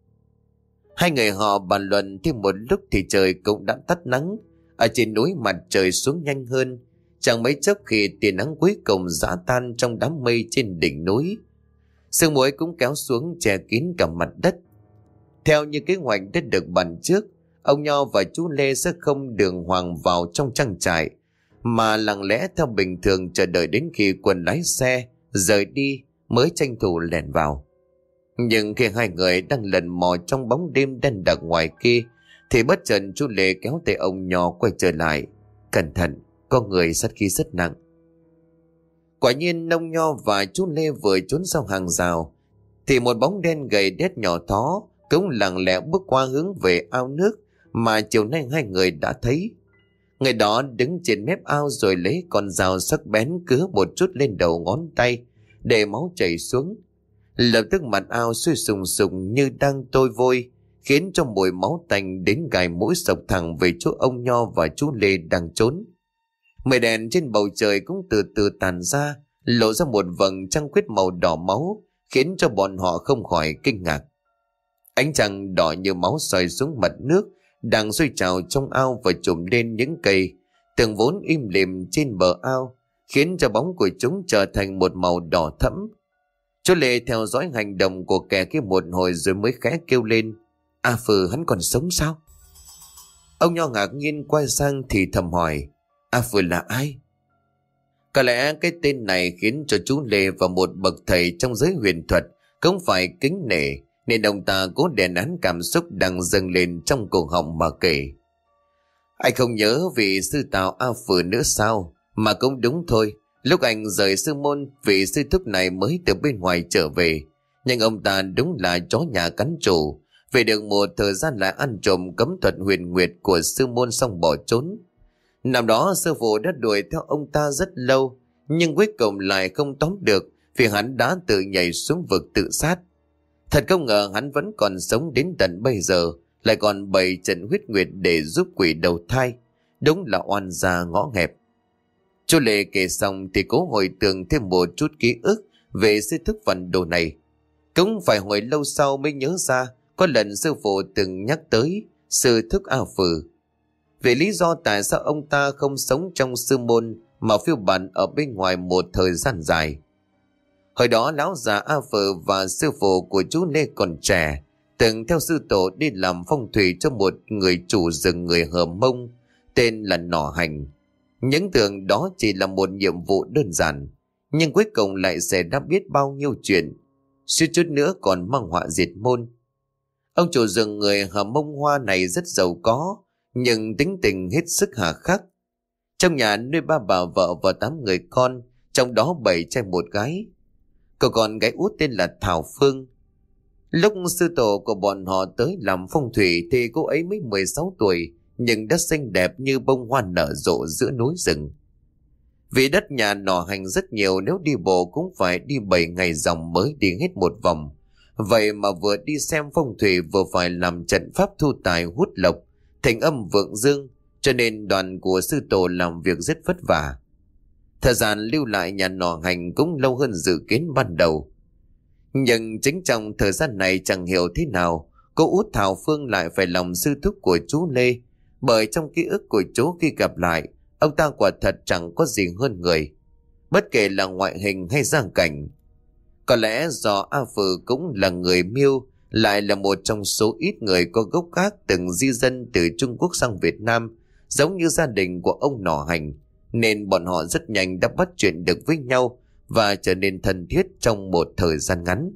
Hai người họ bàn luận thêm một lúc thì trời cũng đã tắt nắng. Ở trên núi mặt trời xuống nhanh hơn. Chẳng mấy chốc khi tia nắng cuối cùng giã tan trong đám mây trên đỉnh núi, sương muối cũng kéo xuống che kín cả mặt đất. Theo như kế hoạch đã được bàn trước, ông Nho và chú Lê sẽ không đường hoàng vào trong trang trại, mà lặng lẽ theo bình thường chờ đợi đến khi quân lái xe rời đi mới tranh thủ lẻn vào. Nhưng khi hai người đang lần mò trong bóng đêm đen đặc ngoài kia, thì bất chợt chú Lê kéo tay ông Nho quay trở lại. Cẩn thận, có người sát khí rất nặng. Quả nhiên ông Nho và chú Lê vừa trốn sau hàng rào thì một bóng đen gầy đét nhỏ thó cũng lặng lẽ bước qua hướng về ao nước mà chiều nay hai người đã thấy. Người đó đứng trên mép ao rồi lấy con dao sắc bén cứa một chút lên đầu ngón tay để máu chảy xuống. Lập tức mặt ao sôi sùng sùng như đang trôi vôi, khiến cho mùi máu tanh đến gai mũi sộc thẳng về chỗ ông Nho và chú Lê đang trốn. Mây đèn trên bầu trời cũng từ từ tàn ra, lộ ra một vầng trăng khuyết màu đỏ máu, khiến cho bọn họ không khỏi kinh ngạc. Ánh trăng đỏ như máu soi xuống mặt nước đang sôi trào trong ao và trùm lên những cây từng vốn im lìm trên bờ ao, khiến cho bóng của chúng trở thành một màu đỏ thẫm. Chú Lê theo dõi hành động của kẻ kia một hồi rồi mới khẽ kêu lên: "A Phừ hắn còn sống sao?" Ông Nho ngạc nhiên quay sang thì thầm hỏi: "A Phừ là ai?" Có lẽ cái tên này khiến cho chú Lê và một bậc thầy trong giới huyền thuật cũng phải kính nể, nên ông ta cố đè nén cảm xúc đang dâng lên trong cổ họng mà kể: "Anh không nhớ vị sư Tào A Phừ nữa sao? Mà cũng đúng thôi, lúc anh rời sư môn, vị sư thúc này mới từ bên ngoài trở về. Nhưng ông ta đúng là chó nhà cắn chủ, về được một thời gian lại ăn trộm cấm thuật huyền nguyệt của sư môn xong bỏ trốn. Năm đó sư phụ đã đuổi theo ông ta rất lâu, nhưng cuối cùng lại không tóm được vì hắn đã tự nhảy xuống vực tự sát. Thật không ngờ hắn vẫn còn sống đến tận bây giờ, lại còn bày trận huyết nguyệt để giúp quỷ đầu thai. Đúng là oan gia ngõ hẹp." Chú Lê kể xong thì cố hồi tưởng thêm một chút ký ức về sư thức văn đồ này. Cũng phải hồi lâu sau mới nhớ ra có lần sư phụ từng nhắc tới sư thức A Phừ. Về lý do tại sao ông ta không sống trong sư môn mà phiêu bạt ở bên ngoài một thời gian dài. Hồi đó lão già A Phừ và sư phụ của chú Lê còn trẻ, từng theo sư tổ đi làm phong thủy cho một người chủ rừng người Hờ Mông tên là Nỏ Hành. Những tưởng đó chỉ là một nhiệm vụ đơn giản, nhưng cuối cùng lại xảy ra biết bao nhiêu chuyện, suýt chút nữa còn mang họa diệt môn. Ông chủ rừng người Hờ Mông Hoa này rất giàu có, nhưng tính tình hết sức hà khắc. Trong nhà nuôi ba bà vợ và tám người con, trong đó bảy trai một gái. Cậu con gái út tên là Thảo Phương. Lúc sư tổ của bọn họ tới làm phong thủy thì cô ấy mới mười sáu tuổi, nhưng đã xinh đẹp như bông hoa nở rộ giữa núi rừng. Vì đất nhà Nỏ Hành rất nhiều, nếu đi bộ cũng phải đi bảy ngày dòng mới đi hết một vòng. Vậy mà vừa đi xem phong thủy vừa phải làm trận pháp thu tài hút lộc, thành âm vượng dương, cho nên đoàn của sư tổ làm việc rất vất vả. Thời gian lưu lại nhà Nỏ Hành cũng lâu hơn dự kiến ban đầu. Nhưng chính trong thời gian này chẳng hiểu thế nào, cô út Thảo Phương lại phải lòng sư thúc của chú Lê, bởi trong ký ức của chú khi gặp lại, ông ta quả thật chẳng có gì hơn người, bất kể là ngoại hình hay gia cảnh. Có lẽ do A Phừ cũng là người Miêu, lại là một trong số ít người có gốc gác từng di dân từ Trung Quốc sang Việt Nam, giống như gia đình của ông Nỏ Hành, nên bọn họ rất nhanh đã bắt chuyện được với nhau và trở nên thân thiết trong một thời gian ngắn.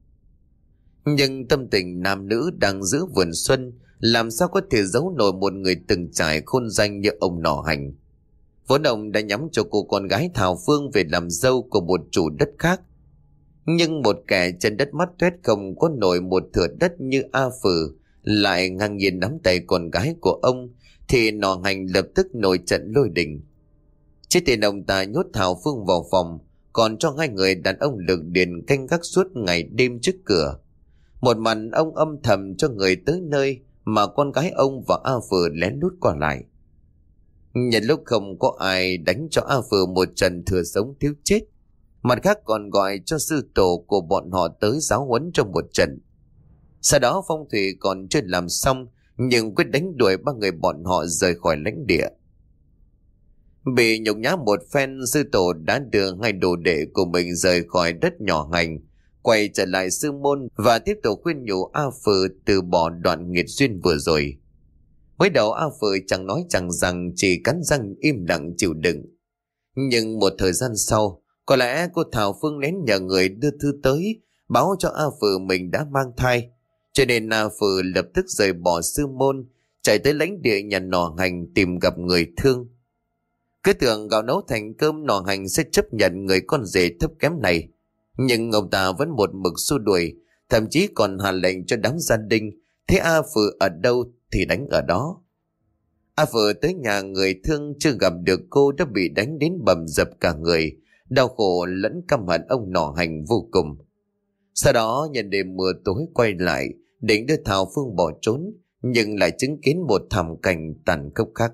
Nhưng tâm tình nam nữ đang giữ vườn xuân làm sao có thể giấu nổi một người từng trải khôn danh như ông Nỏ Hành. Vốn ông đã nhắm cho cô con gái Thảo Phương về làm dâu của một chủ đất khác. Nhưng một kẻ chân đất mắt tuét không có nổi một thửa đất như A Phừ lại ngang nhiên nắm tay con gái của ông, thì Nọ Hành lập tức nổi trận lôi đình. Trước tiên ông ta nhốt Thảo Phương vào phòng, còn cho hai người đàn ông lực điền canh gác suốt ngày đêm trước cửa. Một mặt ông âm thầm cho người tới nơi, mà con gái ông và A Phừ lén lút qua lại. Nhân lúc không có ai đánh cho A Phừ một trận thừa sống thiếu chết, mặt khác còn gọi cho sư tổ của bọn họ tới giáo huấn trong một trận. Sau đó phong thủy còn chưa làm xong, nhưng quyết đánh đuổi ba người bọn họ rời khỏi lãnh địa. Bị nhục nhã một phen, sư tổ đã đưa hai đồ đệ của mình rời khỏi đất nhỏ Hành, quay trở lại sư môn và tiếp tục khuyên nhủ A Phừ từ bỏ đoạn nghiệt duyên vừa rồi. Mới đầu A Phừ chẳng nói chẳng rằng, chỉ cắn răng im lặng chịu đựng. Nhưng một thời gian sau, có lẽ cô Thảo Phương lén nhờ người đưa thư tới báo cho A Phừ mình đã mang thai, cho nên A Phừ lập tức rời bỏ sư môn, chạy tới lãnh địa nhà Nọ Hành tìm gặp người thương. Cứ tưởng gạo nấu thành cơm, Nọ Hành sẽ chấp nhận người con rể thấp kém này, nhưng ông ta vẫn một mực xua đuổi, thậm chí còn hạ lệnh cho đám gia đình thế A Phừ ở đâu thì đánh ở đó. A Phừ tới nhà người thương chưa gặp được cô đã bị đánh đến bầm dập cả người, đau khổ lẫn căm hận ông Nọ Hành vô cùng. Sau đó nhân đêm mưa tối quay lại định đưa Thảo Phương bỏ trốn, nhưng lại chứng kiến một thảm cảnh tàn khốc khác.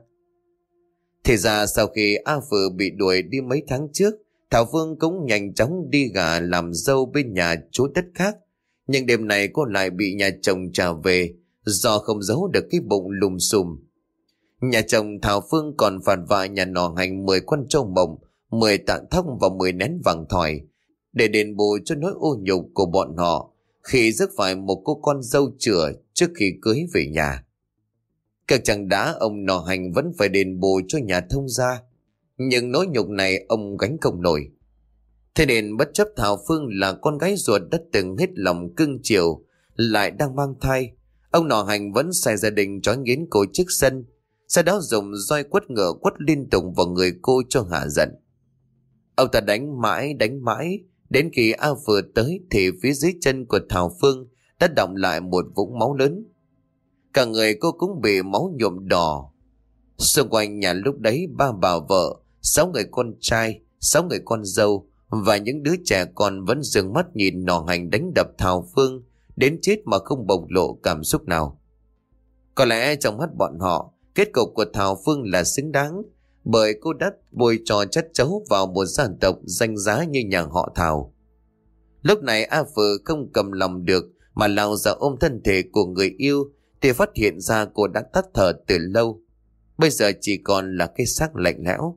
Thì ra sau khi A Phừ bị đuổi đi mấy tháng trước, Thảo Phương cũng nhanh chóng đi gả làm dâu bên nhà chú đất khác. Nhưng đêm này cô lại bị nhà chồng trả về do không giấu được cái bụng lùm xùm. Nhà chồng Thảo Phương còn phạt vạ nhà Nọ Hành mười con trâu mộng, mười tạ thóc và mười nén vàng thỏi để đền bù cho nỗi ô nhục của bọn họ khi rước phải một cô con dâu chửa trước khi cưới về nhà. Cực chẳng đã ông Nọ Hành vẫn phải đền bù cho nhà thông gia, nhưng nỗi nhục này ông gánh không nổi. Thế nên bất chấp Thảo Phương là con gái ruột đã từng hết lòng cưng chiều, lại đang mang thai, ông Nọ Hành vẫn sai gia đình trói nghiến cô trước sân, sau đó dùng roi quất ngựa quất liên tục vào người cô cho hả giận. Ông ta đánh mãi đánh mãi, đến khi A Phừ tới thì phía dưới chân của Thảo Phương đã đọng lại một vũng máu lớn. Cả người cô cũng bị máu nhuộm đỏ. Xung quanh nhà lúc đấy ba bà vợ, sáu người con trai, sáu người con dâu và những đứa trẻ con vẫn dừng mắt nhìn Nọ Hành đánh đập Thảo Phương đến chết mà không bộc lộ cảm xúc nào. Có lẽ trong mắt bọn họ, kết cục của Thảo Phương là xứng đáng, bởi cô đã bôi trò chất chấu vào một gia tộc danh giá như nhà họ Thảo. Lúc này A Phừ không cầm lòng được mà lao ra ôm thân thể của người yêu, thì phát hiện ra cô đã tắt thở từ lâu, bây giờ chỉ còn là cái xác lạnh lẽo.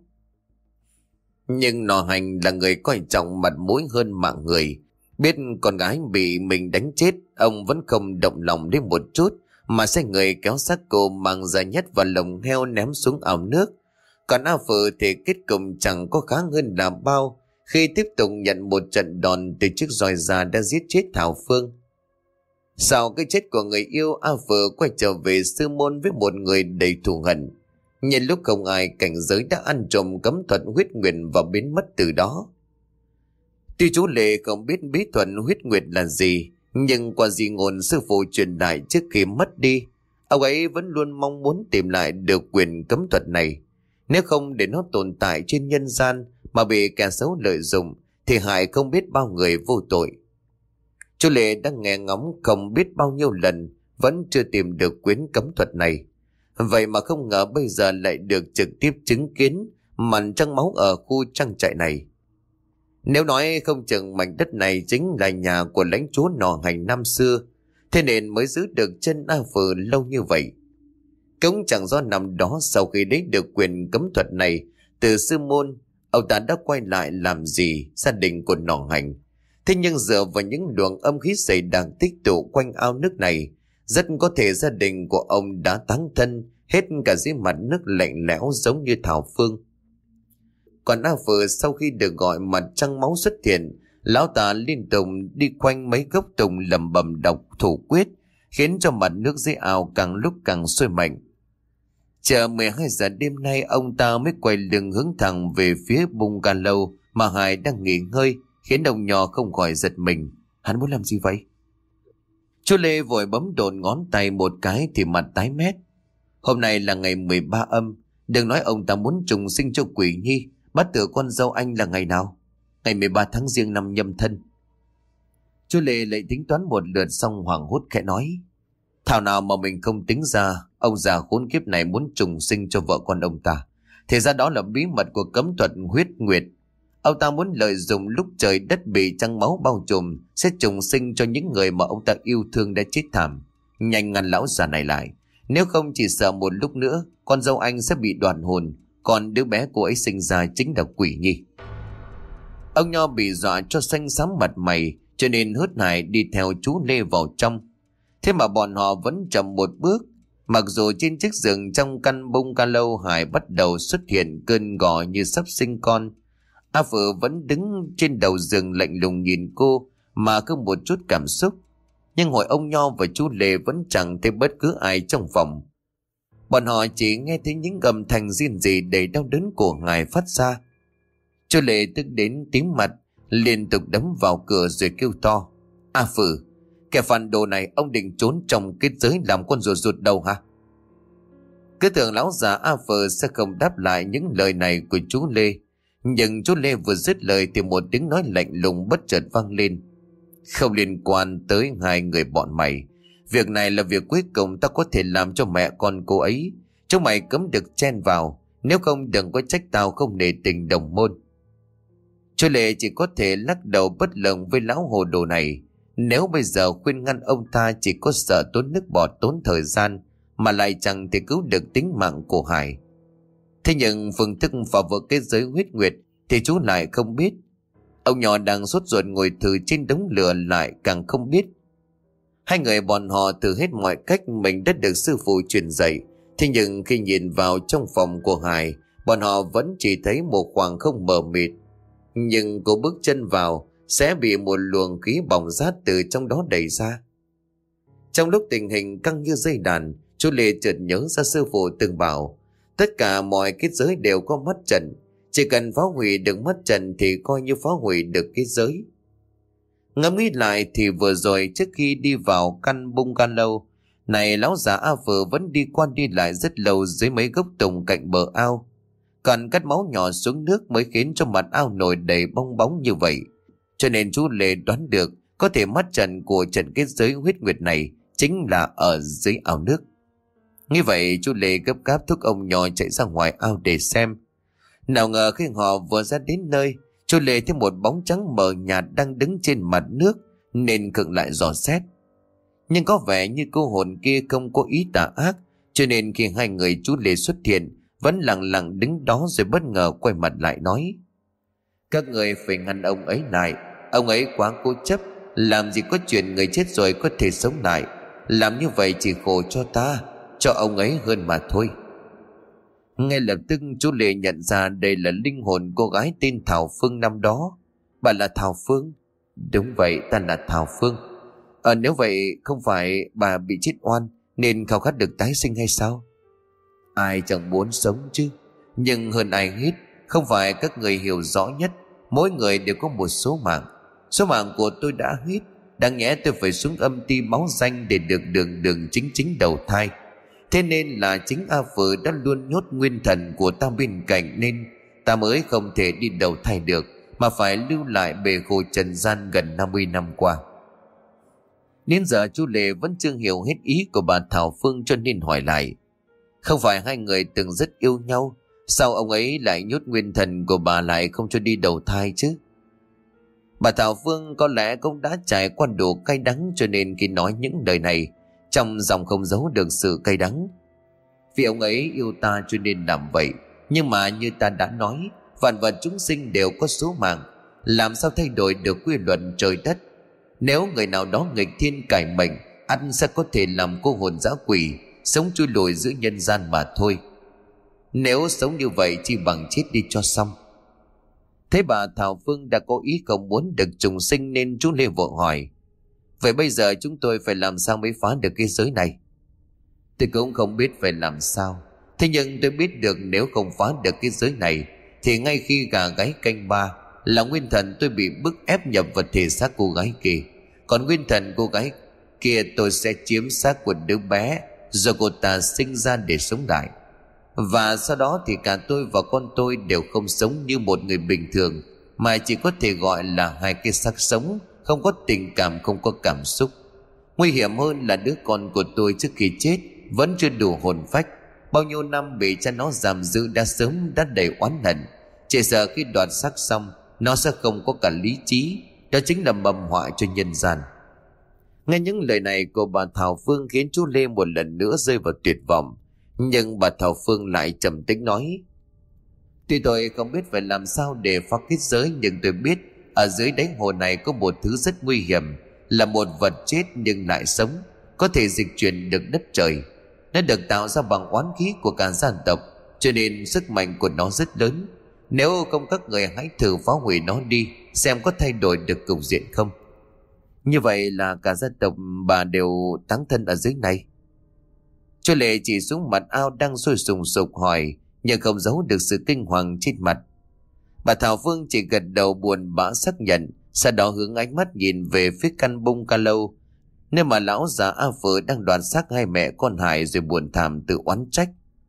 Nhưng Nọ Hành là người coi trọng mặt mũi hơn mạng người, biết con gái bị mình đánh chết, ông vẫn không động lòng đến một chút, mà sai người kéo xác cô mang ra nhét vào lồng heo ném xuống ao nước. Còn A Phừ thì kết cục chẳng có khá hơn là bao khi tiếp tục nhận một trận đòn từ chiếc roi già đã giết chết Thảo Phương. Sau cái chết của người yêu, A Phừ quay trở về sư môn với một người đầy thù hận. Nhân lúc không ai cảnh giới đã ăn trộm cấm thuật huyết nguyệt và biến mất từ đó. Tuy chú Lệ không biết bí thuật huyết nguyệt là gì, nhưng qua di ngôn sư phụ truyền lại trước khi mất đi, ông ấy vẫn luôn mong muốn tìm lại được quyền cấm thuật này. Nếu không để nó tồn tại trên nhân gian mà bị kẻ xấu lợi dụng, thì hại không biết bao người vô tội. Chú Lệ đã nghe ngóng không biết bao nhiêu lần, vẫn chưa tìm được quyển cấm thuật này. Vậy mà không ngờ bây giờ lại được trực tiếp chứng kiến màn trăng máu ở khu trang trại này. Nếu nói không chừng mảnh đất này chính là nhà của lãnh chúa Nọ Hành năm xưa, thế nên mới giữ được chân A Phừ lâu như vậy. Cũng chẳng do năm đó sau khi lấy được quyền cấm thuật này từ sư môn, ông ta đã quay lại làm gì gia đình của Nọ Hành. Thế nhưng dựa vào những luồng âm khí dày đặc tích tụ quanh ao nước này, rất có thể gia đình của ông đã táng thân hết cả dưới mặt nước lạnh lẽo giống như Thảo Phương. Còn A Phừ sau khi được gọi mặt trăng máu xuất hiện, lão ta liên tục đi quanh mấy gốc tùng lầm bầm đọc thủ quyết, khiến cho mặt nước dưới ao càng lúc càng sôi mạnh. Chờ mười hai giờ đêm nay, ông ta mới quay lưng hướng thẳng về phía bungalow mà Hải đang nghỉ ngơi khiến ông Nho không khỏi giật mình. Hắn muốn làm gì vậy? Chú Lê vội bấm đột ngón tay một cái thì mặt tái mét. Hôm nay là ngày mười ba âm. Đừng nói ông ta muốn trùng sinh cho quỷ nhi, bắt tử con dâu anh là ngày nào? Ngày mười ba tháng giêng năm Nhâm Thân. Chú Lê lại tính toán một lượt xong hoảng hốt khẽ nói: thảo nào mà mình không tính ra, ông già khốn kiếp này muốn trùng sinh cho vợ con ông ta. Thì ra đó là bí mật của cấm thuật huyết nguyệt. Ông ta muốn lợi dụng lúc trời đất bị trăng máu bao trùm, sẽ trùng sinh cho những người mà ông ta yêu thương đã chết thảm. Nhanh ngăn lão già này lại, nếu không chỉ sợ một lúc nữa con dâu anh sẽ bị đoạt hồn, còn đứa bé cô ấy sinh ra chính là quỷ nhi. Ông Nho bị dọa cho xanh xám mặt mày, cho nên hớt hải đi theo chú Lê vào trong. Thế mà bọn họ vẫn chậm một bước. Mặc dù trên chiếc giường trong căn bung ca lâu Hải bắt đầu xuất hiện cơn gò như sắp sinh con, A Phượng vẫn đứng trên đầu giường lạnh lùng nhìn cô mà không một chút cảm xúc. Nhưng hồi ông Nho và chú Lê vẫn chẳng thấy bất cứ ai trong phòng. Bọn họ chỉ nghe thấy những âm thanh riêng rỉ đầy đau đớn của ngài phát ra. Chú Lê tức đến tím mặt, liên tục đấm vào cửa rồi kêu to: A Phượng, kẻ phản đồ này, ông định trốn trong kết giới làm con ruột ruột đầu hả? Cứ tưởng lão già A Phượng sẽ không đáp lại những lời này của chú Lê. Nhưng chú Lê vừa dứt lời thì một tiếng nói lạnh lùng bất chợt vang lên: không liên quan tới hai người bọn mày. Việc này là việc cuối cùng ta có thể làm cho mẹ con cô ấy. Chúng mày cấm được chen vào, nếu không đừng có trách tao không nể tình đồng môn. Chú Lê chỉ có thể lắc đầu bất lực với lão hồ đồ này. Nếu bây giờ khuyên ngăn ông ta chỉ có sợ tốn nước bọt tốn thời gian, mà lại chẳng thể cứu được tính mạng của Hải. Thế nhưng phương thức phá vỡ kết giới huyết nguyệt thì chú lại không biết. Ông nhỏ đang sốt ruột ngồi thử trên đống lửa lại càng không biết. Hai người bọn họ thử hết mọi cách mình đã được sư phụ truyền dạy. Thế nhưng khi nhìn vào trong phòng của Hải, bọn họ vẫn chỉ thấy một khoảng không mờ mịt. Nhưng cô bước chân vào sẽ bị một luồng khí bỏng rát từ trong đó đẩy ra. Trong lúc tình hình căng như dây đàn, chú Lê chợt nhớ ra sư phụ từng bảo tất cả mọi kết giới đều có mắt trận, chỉ cần phá hủy được mắt trận thì coi như phá hủy được kết giới. Ngẫm nghĩ lại thì vừa rồi trước khi đi vào căn bung can lâu này, lão già A Phượng vẫn đi qua đi lại rất lâu dưới mấy gốc tùng cạnh bờ ao. Cần cắt máu nhỏ xuống nước mới khiến cho mặt ao nổi đầy bong bóng như vậy. Cho nên chú Lê đoán được có thể mắt trận của trận kết giới huyết nguyệt này chính là ở dưới ao nước. Như vậy chú Lê gấp gáp thúc ông Nho chạy ra ngoài ao để xem. Nào ngờ khi họ vừa ra đến nơi, chú Lê thấy một bóng trắng mờ nhạt đang đứng trên mặt nước nên khựng lại dò xét. Nhưng có vẻ như cô hồn kia không có ý tà ác, cho nên khi hai người chú Lê xuất hiện vẫn lặng lặng đứng đó rồi bất ngờ quay mặt lại nói: các người phải ngăn ông ấy lại, ông ấy quá cố chấp, làm gì có chuyện người chết rồi có thể sống lại. Làm như vậy chỉ khổ cho ta, cho ông ấy hơn mà thôi. Ngay lập tức chú Lê nhận ra đây là linh hồn cô gái tên Thảo Phương năm đó. Bà là Thảo Phương? Đúng vậy, ta là Thảo Phương. Ờ nếu vậy không phải bà bị chết oan nên khao khát được tái sinh hay sao? Ai chẳng muốn sống chứ, nhưng hơn ai hết, không phải các người hiểu rõ nhất, mỗi người đều có một số mạng. Số mạng của tôi đã hết, đáng nhẽ tôi phải xuống âm ti máu danh để được đường đường chính chính đầu thai. Thế nên là chính A Phượng đã luôn nhốt nguyên thần của ta bên cạnh, nên ta mới không thể đi đầu thai được, mà phải lưu lại bề khổ trần gian gần năm mươi năm qua. Đến giờ chú Lê vẫn chưa hiểu hết ý của bà Thảo Phương, cho nên hỏi lại: không phải hai người từng rất yêu nhau, sao ông ấy lại nhốt nguyên thần của bà lại không cho đi đầu thai chứ? Bà Thảo Phương có lẽ cũng đã trải qua đủ cay đắng, cho nên khi nói những lời này trong giọng không giấu được sự cay đắng. Vì ông ấy yêu ta cho nên làm vậy, nhưng mà như ta đã nói, vạn vật chúng sinh đều có số mạng, làm sao thay đổi được quy luật trời đất. Nếu người nào đó nghịch thiên cải mệnh, ắt sẽ có thể làm cô hồn dã quỷ, sống chui lùi giữa nhân gian mà thôi. Nếu sống như vậy chỉ bằng chết đi cho xong. Thế bà Thảo Phương đã có ý không muốn được trùng sinh, nên chú Lê vội hỏi: vậy bây giờ chúng tôi phải làm sao mới phá được cái giới này? Tôi cũng không biết phải làm sao, thế nhưng tôi biết được nếu không phá được cái giới này thì ngay khi gà gáy canh ba là nguyên thần tôi bị bức ép nhập vào thể xác cô gái kia, còn nguyên thần cô gái kia tôi sẽ chiếm xác của đứa bé do cô ta sinh ra để sống lại. Và sau đó thì cả tôi và con tôi đều không sống như một người bình thường, mà chỉ có thể gọi là hai cái xác sống, không có tình cảm, không có cảm xúc. Nguy hiểm hơn là đứa con của tôi trước khi chết vẫn chưa đủ hồn phách. Bao nhiêu năm bị cha nó giam giữ đã sớm đã đầy oán hận. Chỉ sợ khi đoạt xác xong nó sẽ không có cả lý trí. Đó chính là mầm họa cho nhân gian. Nghe những lời này của bà Thảo Phương khiến chú Lê một lần nữa rơi vào tuyệt vọng. Nhưng bà Thảo Phương lại trầm tĩnh nói: Tuy tôi không biết phải làm sao để phá kết giới, nhưng tôi biết ở dưới đáy hồ này có một thứ rất nguy hiểm, là một vật chết nhưng lại sống, có thể dịch chuyển được đất trời. Nó được tạo ra bằng oán khí của cả gia tộc, cho nên sức mạnh của nó rất lớn. Nếu không, các người hãy thử phá hủy nó đi, xem có thay đổi được cục diện không. Như vậy là cả gia tộc bà đều táng thân ở dưới này? Chú Lệ chỉ xuống mặt ao đang sôi sùng sục hỏi, nhưng không giấu được sự kinh hoàng trên mặt. Bà Thảo Phương chỉ gật đầu buồn bã xác nhận, sau đó hướng ánh mắt nhìn về phía căn bung ca lâu, nơi mà lão già A Phở đang đoạt xác hai mẹ con Hải, rồi buồn thảm tự oán trách.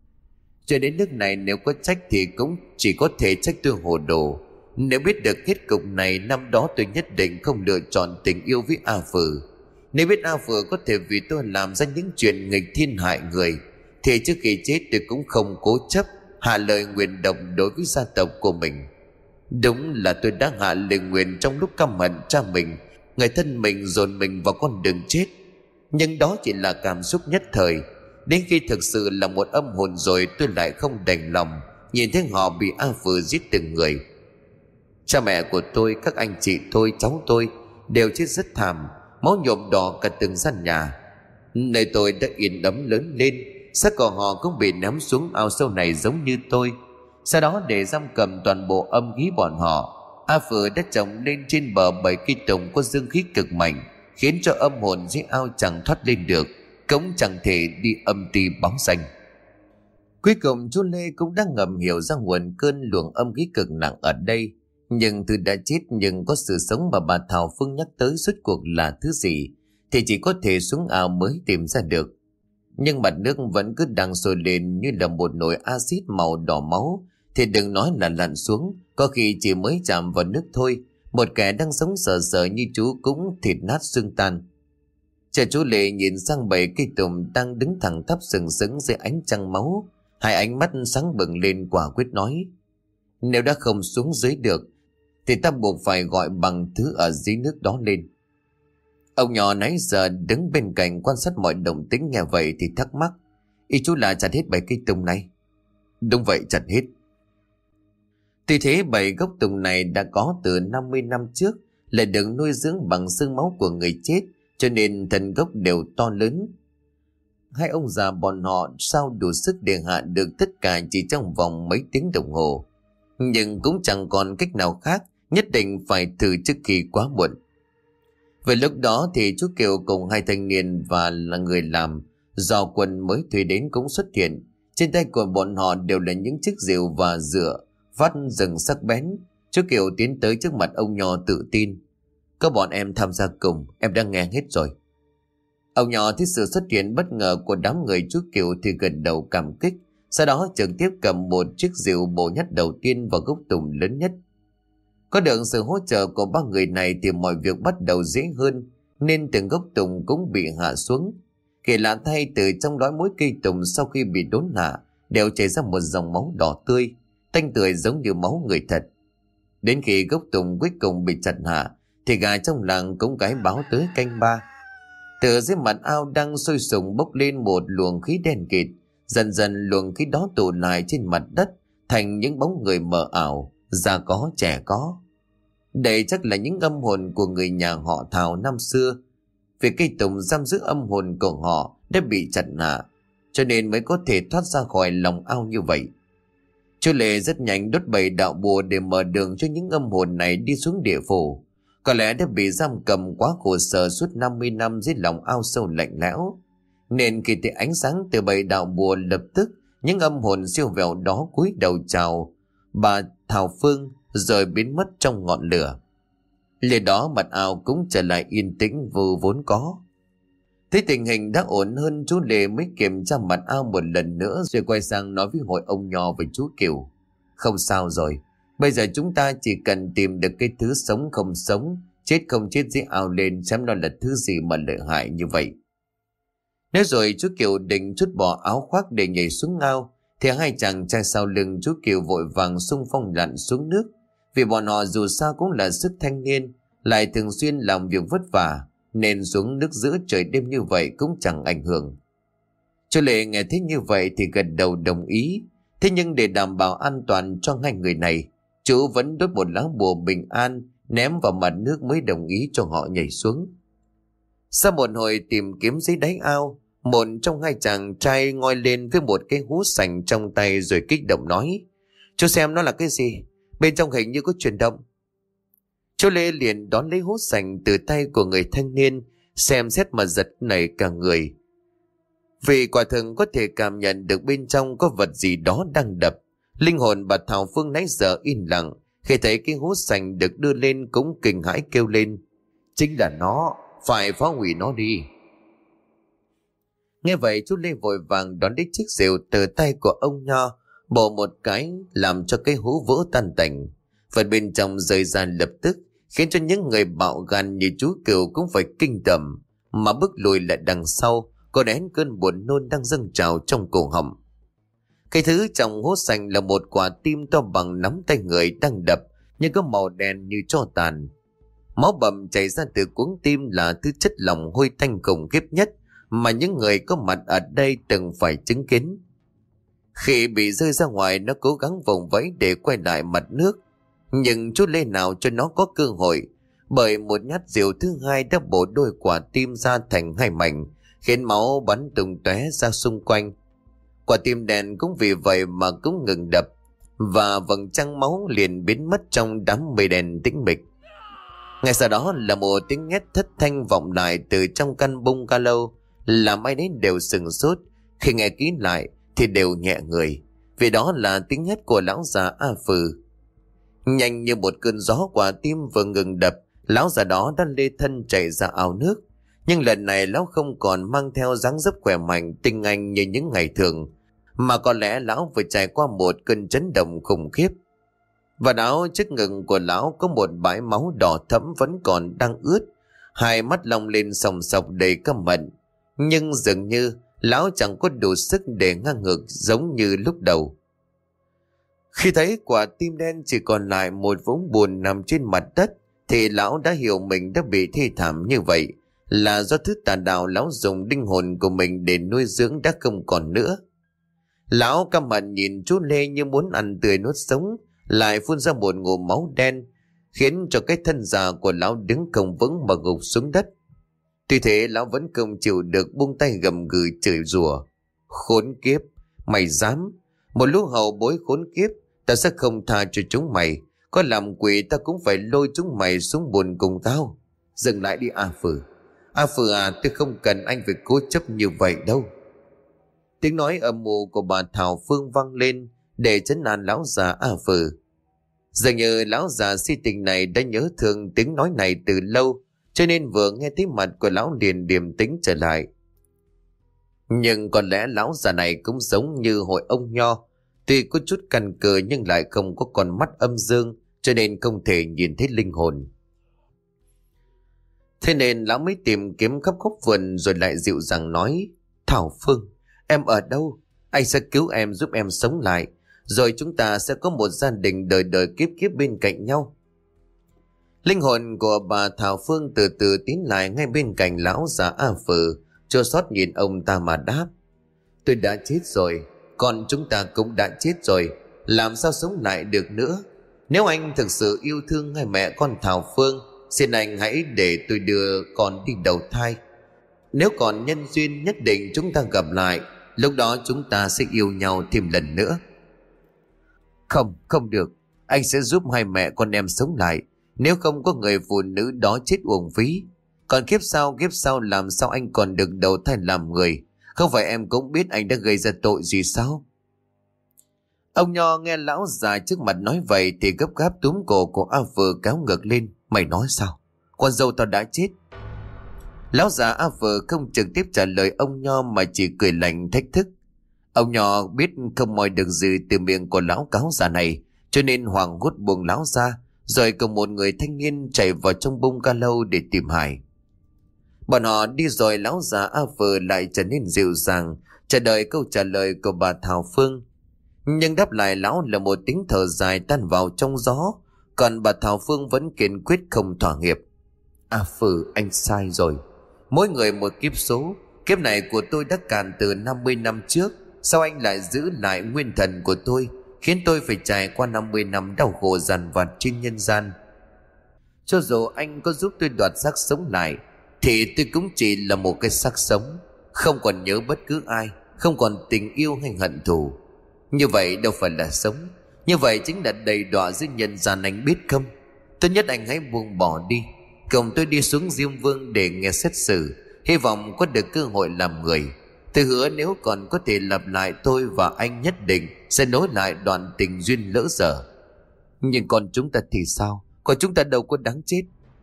Cho đến nước này, nếu có trách thì cũng chỉ có thể trách tôi hồ đồ. Nếu biết được kết cục này, năm đó tôi nhất định không lựa chọn tình yêu với A Phở. Nếu biết A Phở có thể vì tôi làm ra những chuyện nghịch thiên hại người, thì trước khi chết tôi cũng không cố chấp hạ lời nguyền độc đối với gia tộc của mình. Đúng là tôi đã hạ lời nguyền trong lúc căm hận cha mình, người thân mình, dồn mình vào con đường chết. Nhưng đó chỉ là cảm xúc nhất thời. Đến khi thực sự là một âm hồn rồi, tôi lại không đành lòng nhìn thấy họ bị A Phở giết từng người. Cha mẹ của tôi, các anh chị tôi, cháu tôi đều chết rất thảm, máu nhuộm đỏ cả từng gian nhà. Nơi tôi đã yên ấm lớn lên, xác của họ cũng bị ném xuống ao sâu này giống như tôi. Sau đó để giam cầm toàn bộ âm khí bọn họ, A Phở đã trồng lên trên bờ bảy cây tùng có dương khí cực mạnh, khiến cho âm hồn dưới ao chẳng thoát lên được, cũng chẳng thể đi âm ti bóng xanh. Cuối cùng chú Lê cũng đã ngầm hiểu ra nguồn cơn luồng âm khí cực nặng ở đây. Nhưng từ đã chết nhưng có sự sống mà bà Thảo Phương nhắc tới suốt cuộc là thứ gì, thì chỉ có thể xuống ao mới tìm ra được. Nhưng mặt nước vẫn cứ đang sôi lên như là một nồi axit màu đỏ máu, thì đừng nói là lặn xuống, có khi chỉ mới chạm vào nước thôi, một kẻ đang sống sờ sờ như chú cũng thịt nát xương tan. Chờ chú Lệ nhìn sang bảy cây tùng đang đứng thẳng thấp sừng sững dưới ánh trăng máu, hai ánh mắt sáng bừng lên quả quyết nói: Nếu đã không xuống dưới được thì ta buộc phải gọi bằng thứ ở dưới nước đó lên. Ông nhỏ nãy giờ đứng bên cạnh quan sát mọi động tĩnh nghe vậy thì thắc mắc: Ý chú là chặt hết bảy cây tùng này? Đúng vậy, chặt hết. Tuy thế bảy gốc tùng này đã có từ năm mươi năm trước, lại được nuôi dưỡng bằng xương máu của người chết, cho nên thân gốc đều to lớn. Hai ông già bọn họ sao đủ sức để hạ được tất cả chỉ trong vòng mấy tiếng đồng hồ. Nhưng cũng chẳng còn cách nào khác, nhất định phải thử trước khi quá muộn. Về lúc đó thì chú Kiều cùng hai thanh niên và là người làm do quân mới thuê đến cũng xuất hiện. Trên tay của bọn họ đều là những chiếc rìu và dựa vắt rừng sắc bén. Chú Kiều tiến tới trước mặt ông nhỏ tự tin: Có bọn em tham gia cùng, em đã nghe hết rồi. Ông nhỏ thấy sự xuất hiện bất ngờ của đám người chú Kiều thì gật đầu cảm kích, sau đó trực tiếp cầm một chiếc rìu bổ nhát đầu tiên vào gốc tùng lớn nhất. Có được sự hỗ trợ của ba người này thì mọi việc bắt đầu dễ hơn, nên từng gốc tùng cũng bị hạ xuống. Kỳ lạ thay, từ trong lõi mỗi cây tùng sau khi bị đốn hạ đều chảy ra một dòng máu đỏ tươi, tanh tươi giống như máu người thật. Đến khi gốc tùng cuối cùng bị chặt hạ thì gà trong làng cũng gái báo tới canh ba. Từ dưới mặt ao đang sôi sùng bốc lên một luồng khí đen kịt. Dần dần luồng khí đó tụ lại trên mặt đất thành những bóng người mờ ảo, già có trẻ có. Đây chắc là những âm hồn của người nhà họ Thảo năm xưa. Vì cây tùng giam giữ âm hồn của họ đã bị chặt hạ, cho nên mới có thể thoát ra khỏi lòng ao như vậy. Chú Lệ rất nhanh đốt bảy đạo bùa để mở đường cho những âm hồn này đi xuống địa phủ. Có lẽ đã bị giam cầm quá khổ sở suốt năm mươi năm dưới lòng ao sâu lạnh lẽo, nên khi thấy ánh sáng từ bảy đạo bùa, lập tức những âm hồn siêu vẹo đó cúi đầu chào bà Thảo Phương, rồi biến mất trong ngọn lửa. Liền đó mặt ao cũng trở lại yên tĩnh vô vốn có. Thấy tình hình đã ổn hơn, chú Lê mới kiểm tra mặt ao một lần nữa rồi quay sang nói với hội ông Nho với chú Kiều. Không sao rồi, bây giờ chúng ta chỉ cần tìm được cái thứ sống không sống, chết không chết dưới ao lên xem nó là thứ gì mà lợi hại như vậy. Nói rồi chú Kiều định trút bỏ áo khoác để nhảy xuống ao, thì hai chàng trai sau lưng chú Kiều vội vàng xung phong lặn xuống nước. Vì bọn họ dù sao cũng là sức thanh niên, lại thường xuyên làm việc vất vả, nên xuống nước giữa trời đêm như vậy cũng chẳng ảnh hưởng. Chú Lệ nghe thấy như vậy thì gật đầu đồng ý. Thế nhưng để đảm bảo an toàn cho hai người này, chú vẫn đốt một lá bùa bình an ném vào mặt nước mới đồng ý cho họ nhảy xuống. Sau một hồi tìm kiếm dưới đáy ao, một trong hai chàng trai ngoi lên với một cái hú sành trong tay rồi kích động nói: Chú xem nó là cái gì? Bên trong hình như có chuyển động. Chú Lê liền đón lấy hú sành từ tay của người thanh niên, xem xét mà giật nảy cả người. Vì quả thực có thể cảm nhận được bên trong có vật gì đó đang đập. Linh hồn bà Thảo Phương nãy giờ im lặng, khi thấy cái hú sành được đưa lên cũng kinh hãi kêu lên: Chính là nó, phải phá hủy nó đi. Nghe vậy chú Lê vội vàng đón lấy chiếc rìu từ tay của ông Nho, bổ một cái làm cho cái hú vỡ tan tành. Vật bên trong rơi ra lập tức, khiến cho những người bạo gan như chú Kiều cũng phải kinh tởm, mà bước lùi lại đằng sau, có nén cơn buồn nôn đang dâng trào trong cổ họng. Cái thứ trong hố xanh là một quả tim to bằng nắm tay người đang đập, nhưng có màu đen như tro tàn. Máu bầm chảy ra từ cuống tim là thứ chất lỏng hôi tanh khủng khiếp nhất mà những người có mặt ở đây từng phải chứng kiến. Khi bị rơi ra ngoài, nó cố gắng vùng vẫy để quay lại mặt nước, nhưng chú Lê nào cho nó có cơ hội, bởi một nhát rìu thứ hai đã bổ đôi quả tim ra thành hai mảnh, khiến máu bắn tung tóe ra xung quanh. Quả tim đen cũng vì vậy mà cũng ngừng đập, và vầng trăng máu liền biến mất trong đám mây đen tĩnh mịch. Ngay sau đó là một tiếng hét thất thanh vọng lại từ trong căn bungalow, làm ai nấy đều sừng sốt. Khi nghe kỹ lại thì đều nhẹ người, vì đó là tiếng hét của lão già A Phừ. Nhanh như một cơn gió, quả tim vừa ngừng đập, lão già đó đã lê thân chạy ra ao nước. Nhưng lần này lão không còn mang theo dáng dấp khỏe mạnh tinh anh như những ngày thường, mà có lẽ lão vừa trải qua một cơn chấn động khủng khiếp. Và áo trước ngực của lão có một bãi máu đỏ thẫm vẫn còn đang ướt, hai mắt long lên sòng sọc đầy căm hận. Nhưng dường như lão chẳng có đủ sức để ngang ngược giống như lúc đầu. Khi thấy quả tim đen chỉ còn lại một vũng bùn nằm trên mặt đất, thì lão đã hiểu mình đã bị thi thảm như vậy là do thứ tà đạo lão dùng linh hồn của mình để nuôi dưỡng đã không còn nữa. Lão căm hận nhìn chú Lê như muốn ăn tươi nuốt sống, lại phun ra một ngụm máu đen, khiến cho cái thân già của lão đứng không vững mà gục xuống đất. Tuy thế lão vẫn không chịu được, buông tay gầm gừ chửi rủa: Khốn kiếp, mày dám! Một lũ hậu bối khốn kiếp, ta sẽ không tha cho chúng mày. Có làm quỷ ta cũng phải lôi chúng mày xuống bùn cùng tao. Dừng lại đi A Phừ. A Phừ à, tôi không cần anh phải cố chấp như vậy đâu. Tiếng nói âm mưu của bà Thảo Phương vang lên để trấn an lão già A Phừ. Dường như lão già si tình này đã nhớ thương tiếng nói này từ lâu, cho nên vừa nghe thấy mặt của lão liền điềm tĩnh trở lại. Nhưng có lẽ lão già này cũng giống như hội ông Nho, tuy có chút căn cơ nhưng lại không có con mắt âm dương, cho nên không thể nhìn thấy linh hồn. Thế nên lão mới tìm kiếm khắp góc vườn rồi lại dịu dàng nói: Thảo Phương, em ở đâu? Anh sẽ cứu em, giúp em sống lại, rồi chúng ta sẽ có một gia đình đời đời kiếp kiếp bên cạnh nhau. Linh hồn của bà Thảo Phương từ từ tiến lại ngay bên cạnh lão già A Phừ, chua xót nhìn ông ta mà đáp: Tôi đã chết rồi, còn chúng ta cũng đã chết rồi, làm sao sống lại được nữa? Nếu anh thực sự yêu thương hai mẹ con Thảo Phương, xin anh hãy để tôi đưa con đi đầu thai. Nếu còn nhân duyên, nhất định chúng ta gặp lại, lúc đó chúng ta sẽ yêu nhau thêm lần nữa. Không, không được, anh sẽ giúp hai mẹ con em sống lại. Nếu không có người phụ nữ đó chết uổng phí. Còn kiếp sau, kiếp sau làm sao anh còn được đầu thai làm người? Không phải em cũng biết anh đã gây ra tội gì sao? Ông Nho nghe lão già trước mặt nói vậy thì gấp gáp túm cổ của A Phừ kéo ngược lên. Mày nói sao? Con dâu tao đã chết. Lão già A Phừ không trực tiếp trả lời ông Nho mà chỉ cười lạnh thách thức. Ông Nho biết không moi được gì từ miệng của lão cáo già này, cho nên hoảng hốt buông lão ra, rồi cùng một người thanh niên chạy vào trong bung ca lâu để tìm Hải. Bọn họ đi rồi lão già A Phừ lại trở nên dịu dàng, chờ đợi câu trả lời của bà Thảo Phương. Nhưng đáp lại lão là một tiếng thở dài tan vào trong gió, còn bà Thảo Phương vẫn kiên quyết không thỏa hiệp. A Phừ, anh sai rồi. Mỗi người một kiếp số. Kiếp này của tôi đã cạn từ năm mươi năm trước. Sao anh lại giữ lại nguyên thần của tôi, khiến tôi phải trải qua năm mươi năm đau khổ dằn vặt trên nhân gian? Cho dù anh có giúp tôi đoạt xác sống lại, thì tôi cũng chỉ là một cái xác sống, không còn nhớ bất cứ ai, không còn tình yêu hay hận thù. Như vậy đâu phải là sống. Như vậy chính là đầy đọa dưới nhân gian, anh biết không? Tốt nhất anh hãy buông bỏ đi, cùng tôi đi xuống Diêm Vương để nghe xét xử, hy vọng có được cơ hội làm người. Tôi hứa nếu còn có thể lặp lại, tôi và anh nhất định sẽ nối lại đoạn tình duyên lỡ dở. Nhưng còn chúng ta thì sao? Còn chúng ta đâu có đáng chết.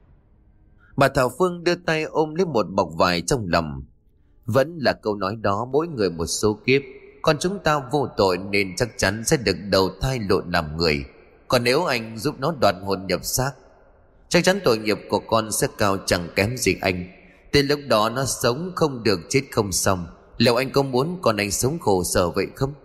Bà Thảo Phương đưa tay ôm lấy một bọc vải trong lòng. Vẫn là câu nói đó, mỗi người một số kiếp. Còn chúng ta vô tội nên chắc chắn sẽ được đầu thai lộn làm người. Còn nếu anh giúp nó đoạt hồn nhập xác, chắc chắn tội nghiệp của con sẽ cao chẳng kém gì anh. Đến lúc đó nó sống không được, chết không xong. Liệu anh có muốn con anh sống khổ sở vậy không?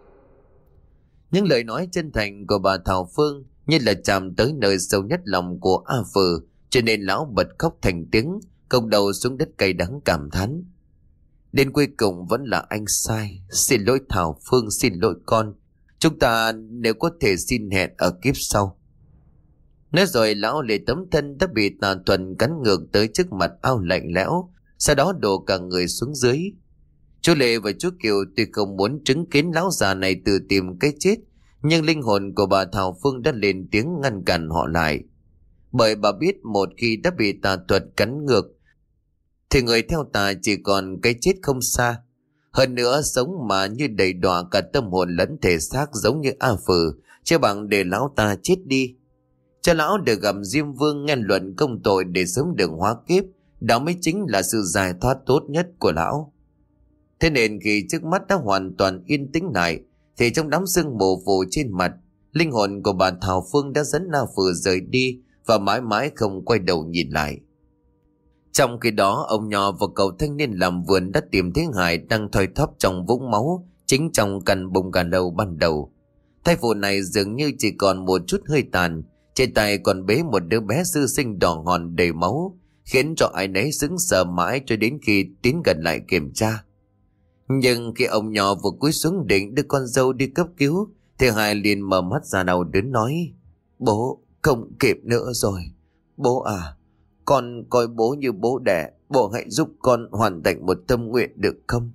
Những lời nói chân thành của bà Thảo Phương như là chạm tới nơi sâu nhất lòng của A Phừ, cho nên lão bật khóc thành tiếng, cong đầu xuống đất cay đắng cảm thán. Đến cuối cùng vẫn là anh sai. Xin lỗi Thảo Phương, xin lỗi con. Chúng ta nếu có thể xin hẹn ở kiếp sau. Nói rồi lão lấy tấm thân đã bị tà thuần cắn ngược tới trước mặt ao lạnh lẽo, sau đó đổ cả người xuống dưới. Chú Lệ và chú Kiều tuy không muốn chứng kiến lão già này tự tìm cái chết, nhưng linh hồn của bà Thảo Phương đã lên tiếng ngăn cản họ lại. Bởi bà biết một khi đã bị tà thuật cắn ngược thì người theo tà chỉ còn cái chết không xa. Hơn nữa sống mà như đầy đọa cả tâm hồn lẫn thể xác giống như A Phừ, chứ bằng để lão ta chết đi, cho lão được gặp Diêm Vương nghe luận công tội để sớm được hóa kiếp. Đó mới chính là sự giải thoát tốt nhất của lão. Thế nên khi trước mắt đã hoàn toàn yên tĩnh lại, thì trong đám sương mù phủ trên mặt, linh hồn của bà Thảo Phương đã dẫn A Phừ rời đi và mãi mãi không quay đầu nhìn lại. Trong khi đó, ông Nho và cậu thanh niên làm vườn đã tìm thấy Hải đang thoi thóp trong vũng máu chính trong căn bùng gà lâu ban đầu. Thai phụ này dường như chỉ còn một chút hơi tàn, trên tay còn bế một đứa bé sơ sinh đỏ hòn đầy máu, khiến cho ai nấy sững sờ mãi cho đến khi tiến gần lại kiểm tra. Nhưng khi ông Nho vừa cúi xuống định đưa con dâu đi cấp cứu, thì Hải liền mở mắt ra đau đớn nói: Bố, không kịp nữa rồi. Bố à, con coi bố như bố đẻ, bố hãy giúp con hoàn thành một tâm nguyện được không?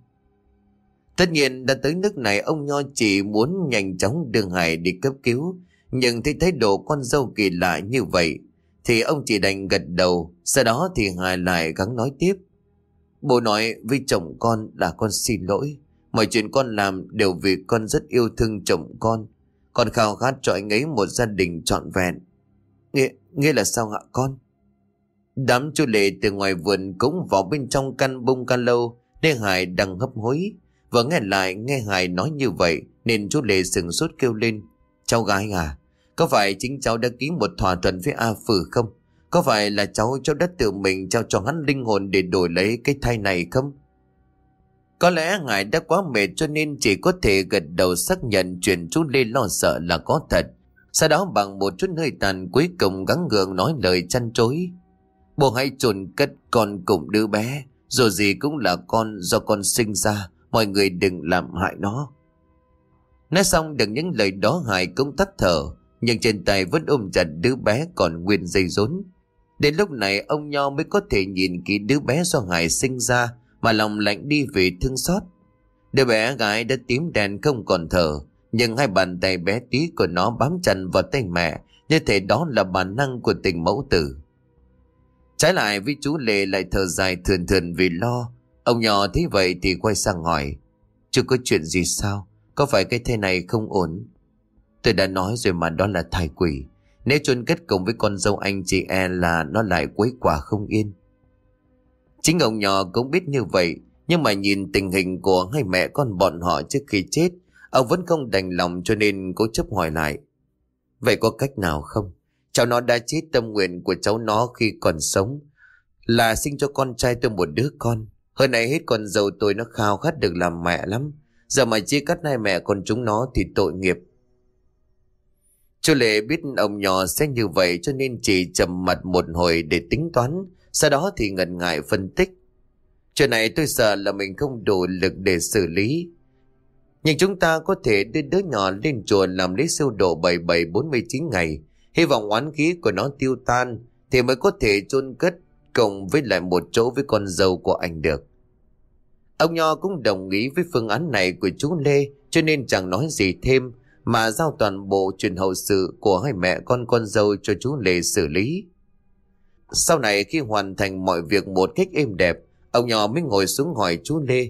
Tất nhiên đã tới nước này, ông Nho chỉ muốn nhanh chóng đưa Hải đi cấp cứu, nhưng thấy thái độ con dâu kỳ lạ như vậy thì ông chỉ đành gật đầu. Sau đó thì Hải lại gắng nói tiếp: Bố nói với chồng con là con xin lỗi. Mọi chuyện con làm đều vì con rất yêu thương chồng con. Con khao khát cho anh ấy một gia đình trọn vẹn. Nghĩa, nghĩa là sao hả con? Đám chú Lệ từ ngoài vườn cũng vào bên trong căn bung ca lâu, nên Hải đang hấp hối. Và nghe lại nghe Hải nói như vậy nên chú Lệ sừng sốt kêu lên: Cháu gái à, có phải chính cháu đã ký một thỏa thuận với A Phừ không? Có phải là cháu cháu đã tự mình trao cho hắn linh hồn để đổi lấy cái thai này không? Có lẽ Hải đã quá mệt cho nên chỉ có thể gật đầu xác nhận chuyện chú Lê lo sợ là có thật. Sau đó bằng một chút hơi tàn cuối cùng gắng gượng nói lời chăn chối: Bố hãy chôn cất con cùng đứa bé, dù gì cũng là con do con sinh ra, mọi người đừng làm hại nó. Nói xong được những lời đó, Hải cũng tắt thở, nhưng trên tay vẫn ôm chặt đứa bé còn nguyên dây rốn. Đến lúc này ông Nho mới có thể nhìn kỹ đứa bé do Hải sinh ra mà lòng lạnh đi vì thương xót. Đứa bé gái đã tím đen không còn thở, nhưng hai bàn tay bé tí của nó bám chặt vào tay mẹ, như thể đó là bản năng của tình mẫu tử. Trái lại với chú Lệ lại thở dài thườn thườn vì lo. Ông Nho thấy vậy thì quay sang hỏi: Chưa có chuyện gì sao? Có phải cái thai này không ổn? Tôi đã nói rồi mà, đó là thai quỷ. Nếu chôn cất cùng với con dâu anh chị e là nó lại quấy quả không yên. Chính ông nhỏ cũng biết như vậy, nhưng mà nhìn tình hình của hai mẹ con bọn họ trước khi chết, ông vẫn không đành lòng cho nên cố chấp hỏi lại. Vậy có cách nào không? Cháu nó đã chết, tâm nguyện của cháu nó khi còn sống là sinh cho con trai tôi một đứa con. Hơn này hết con dâu tôi nó khao khát được làm mẹ lắm. Giờ mà chia cắt hai mẹ con chúng nó thì tội nghiệp. Chú Lệ biết ông nhỏ sẽ như vậy cho nên chỉ trầm mặt một hồi để tính toán. Sau đó thì ngần ngại phân tích. Chuyện này tôi sợ là mình không đủ lực để xử lý. Nhưng chúng ta có thể đưa đứa nhỏ lên chùa làm lễ siêu độ bảy bảy bốn mươi chín ngày. Hy vọng oán khí của nó tiêu tan thì mới có thể chôn cất cùng với lại một chỗ với con dâu của anh được. Ông Nho cũng đồng ý với phương án này của chú Lê, cho nên chẳng nói gì thêm mà giao toàn bộ chuyện hậu sự của hai mẹ con con dâu cho chú Lê xử lý. Sau này khi hoàn thành mọi việc một cách êm đẹp, ông Nho mới ngồi xuống hỏi chú Lê.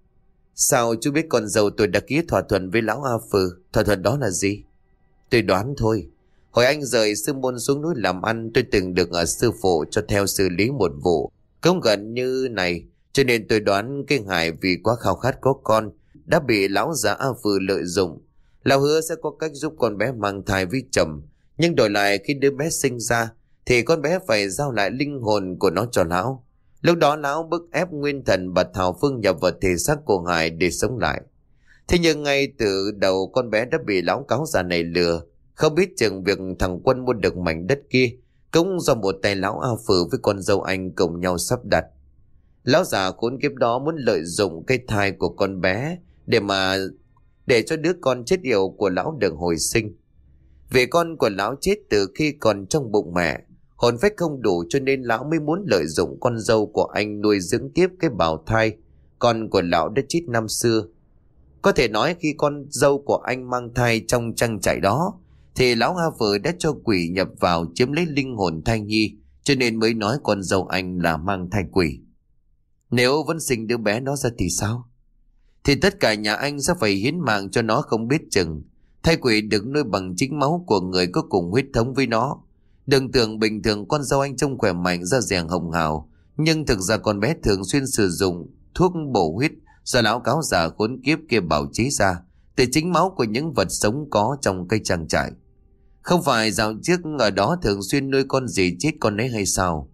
Sao chú biết con dâu tôi đã ký thỏa thuận với lão A Phừ? Thỏa thuận đó là gì? Tôi đoán thôi. Hồi anh rời sư môn xuống núi làm ăn, tôi từng được ở sư phụ cho theo xử lý một vụ cũng gần như này, cho nên tôi đoán cái Hải vì quá khao khát có con đã bị lão già A Phừ lợi dụng. Lão hứa sẽ có cách giúp con bé mang thai với chồng, nhưng đổi lại khi đứa bé sinh ra thì con bé phải giao lại linh hồn của nó cho lão. Lúc đó lão bức ép nguyên thần bà Thảo Phương nhập vào thể xác của Hải để sống lại. Thế nhưng ngay từ đầu con bé đã bị lão cáo già này lừa. Không biết chừng việc thằng Quân mua được mảnh đất kia cũng do một tay lão A Phừ với con dâu anh cùng nhau sắp đặt. Lão già khốn kiếp đó muốn lợi dụng cái thai của con bé để mà để cho đứa con chết yểu của lão được hồi sinh. Vì con của lão chết từ khi còn trong bụng mẹ, hồn phách không đủ cho nên lão mới muốn lợi dụng con dâu của anh nuôi dưỡng tiếp cái bào thai. Con của lão đã chết năm xưa. Có thể nói khi con dâu của anh mang thai trong trang trại đó thì lão A Phừ đã cho quỷ nhập vào chiếm lấy linh hồn thai nhi, cho nên mới nói con dâu anh là mang thai quỷ. Nếu vẫn sinh đứa bé đó ra thì sao? Thì tất cả nhà anh sẽ phải hiến mạng cho nó không biết chừng. Thai quỷ được nuôi bằng chính máu của người có cùng huyết thống với nó. Đừng tưởng bình thường con dâu anh trông khỏe mạnh da dẻ hồng hào, nhưng thực ra con bé thường xuyên sử dụng thuốc bổ huyết do lão cáo già khốn kiếp kia bảo chế ra từ chính máu của những vật sống có trong cây trang trại. Không phải dạo trước ở đó thường xuyên nuôi con gì chết con ấy hay sao?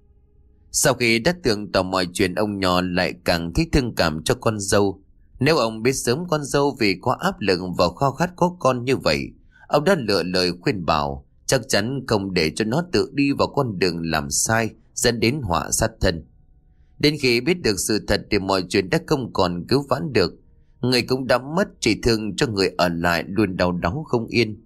Sau khi đã tường tỏ mọi chuyện, ông nhỏ lại càng thích thương cảm cho con dâu. Nếu ông biết sớm con dâu vì có áp lực và khao khát có con như vậy, ông đã lựa lời khuyên bảo, chắc chắn không để cho nó tự đi vào con đường làm sai dẫn đến họa sát thân. Đến khi biết được sự thật thì mọi chuyện đã không còn cứu vãn được. Người cũng đã mất, chỉ thương cho người ở lại luôn đau đáu không yên.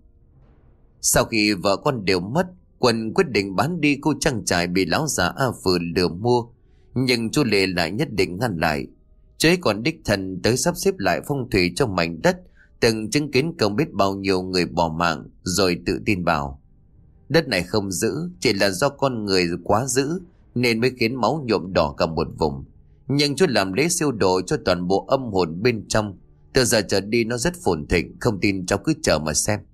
Sau khi vợ con đều mất, Quân quyết định bán đi khu trang trại bị lão già A Phừ lừa mua. Nhưng chú Lệ lại nhất định ngăn lại. Chú ấy còn đích thân tới sắp xếp lại phong thủy trong mảnh đất từng chứng kiến không biết bao nhiêu người bỏ mạng, rồi tự tin bảo đất này không giữ, chỉ là do con người quá dữ nên mới khiến máu nhuộm đỏ cả một vùng. Nhưng chú làm lễ siêu độ cho toàn bộ âm hồn bên trong. Từ giờ trở đi nó rất phồn thịnh, không tin cháu cứ chờ mà xem.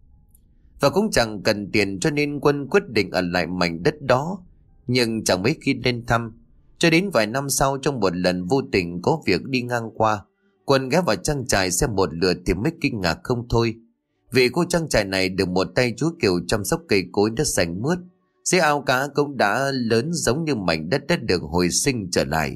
Và cũng chẳng cần tiền cho nên Quân quyết định ở lại mảnh đất đó. Nhưng chẳng mấy khi lên thăm. Cho đến vài năm sau, trong một lần vô tình có việc đi ngang qua, Quân ghé vào trang trại xem một lượt thì mới kinh ngạc không thôi. Vì khu trang trại này được một tay chú Kiều chăm sóc cây cối đất xanh mướt. Dưới ao cá cũng đã lớn giống như mảnh đất đã được hồi sinh trở lại.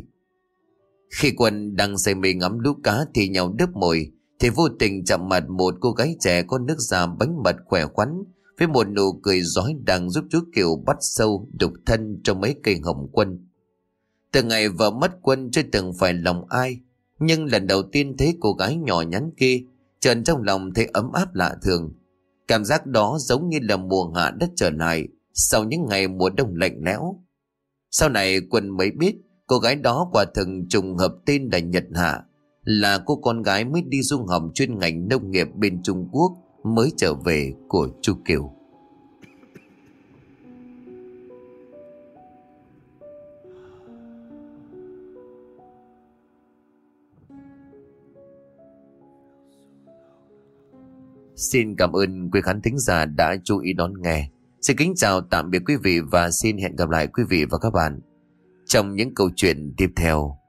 Khi Quân đang say mê ngắm lũ cá thì nhau đớp mồi, thì vô tình chạm mặt một cô gái trẻ có nước da bánh mật khỏe khoắn với một nụ cười rói đang giúp chú Kiều bắt sâu đục thân trong mấy cây hồng quân. Từ ngày vợ mất, Quân chưa từng phải lòng ai, nhưng lần đầu tiên thấy cô gái nhỏ nhắn kia, trần trong lòng thấy ấm áp lạ thường. Cảm giác đó giống như là mùa hạ đất trở lại sau những ngày mùa đông lạnh lẽo. Sau này Quân mới biết cô gái đó quả thực trùng hợp tên là Nhật Hạ, là cô con gái mới đi du học chuyên ngành nông nghiệp bên Trung Quốc mới trở về của chú Kiều. Xin cảm ơn quý khán thính giả đã chú ý đón nghe. Xin kính chào tạm biệt quý vị và xin hẹn gặp lại quý vị và các bạn trong những câu chuyện tiếp theo.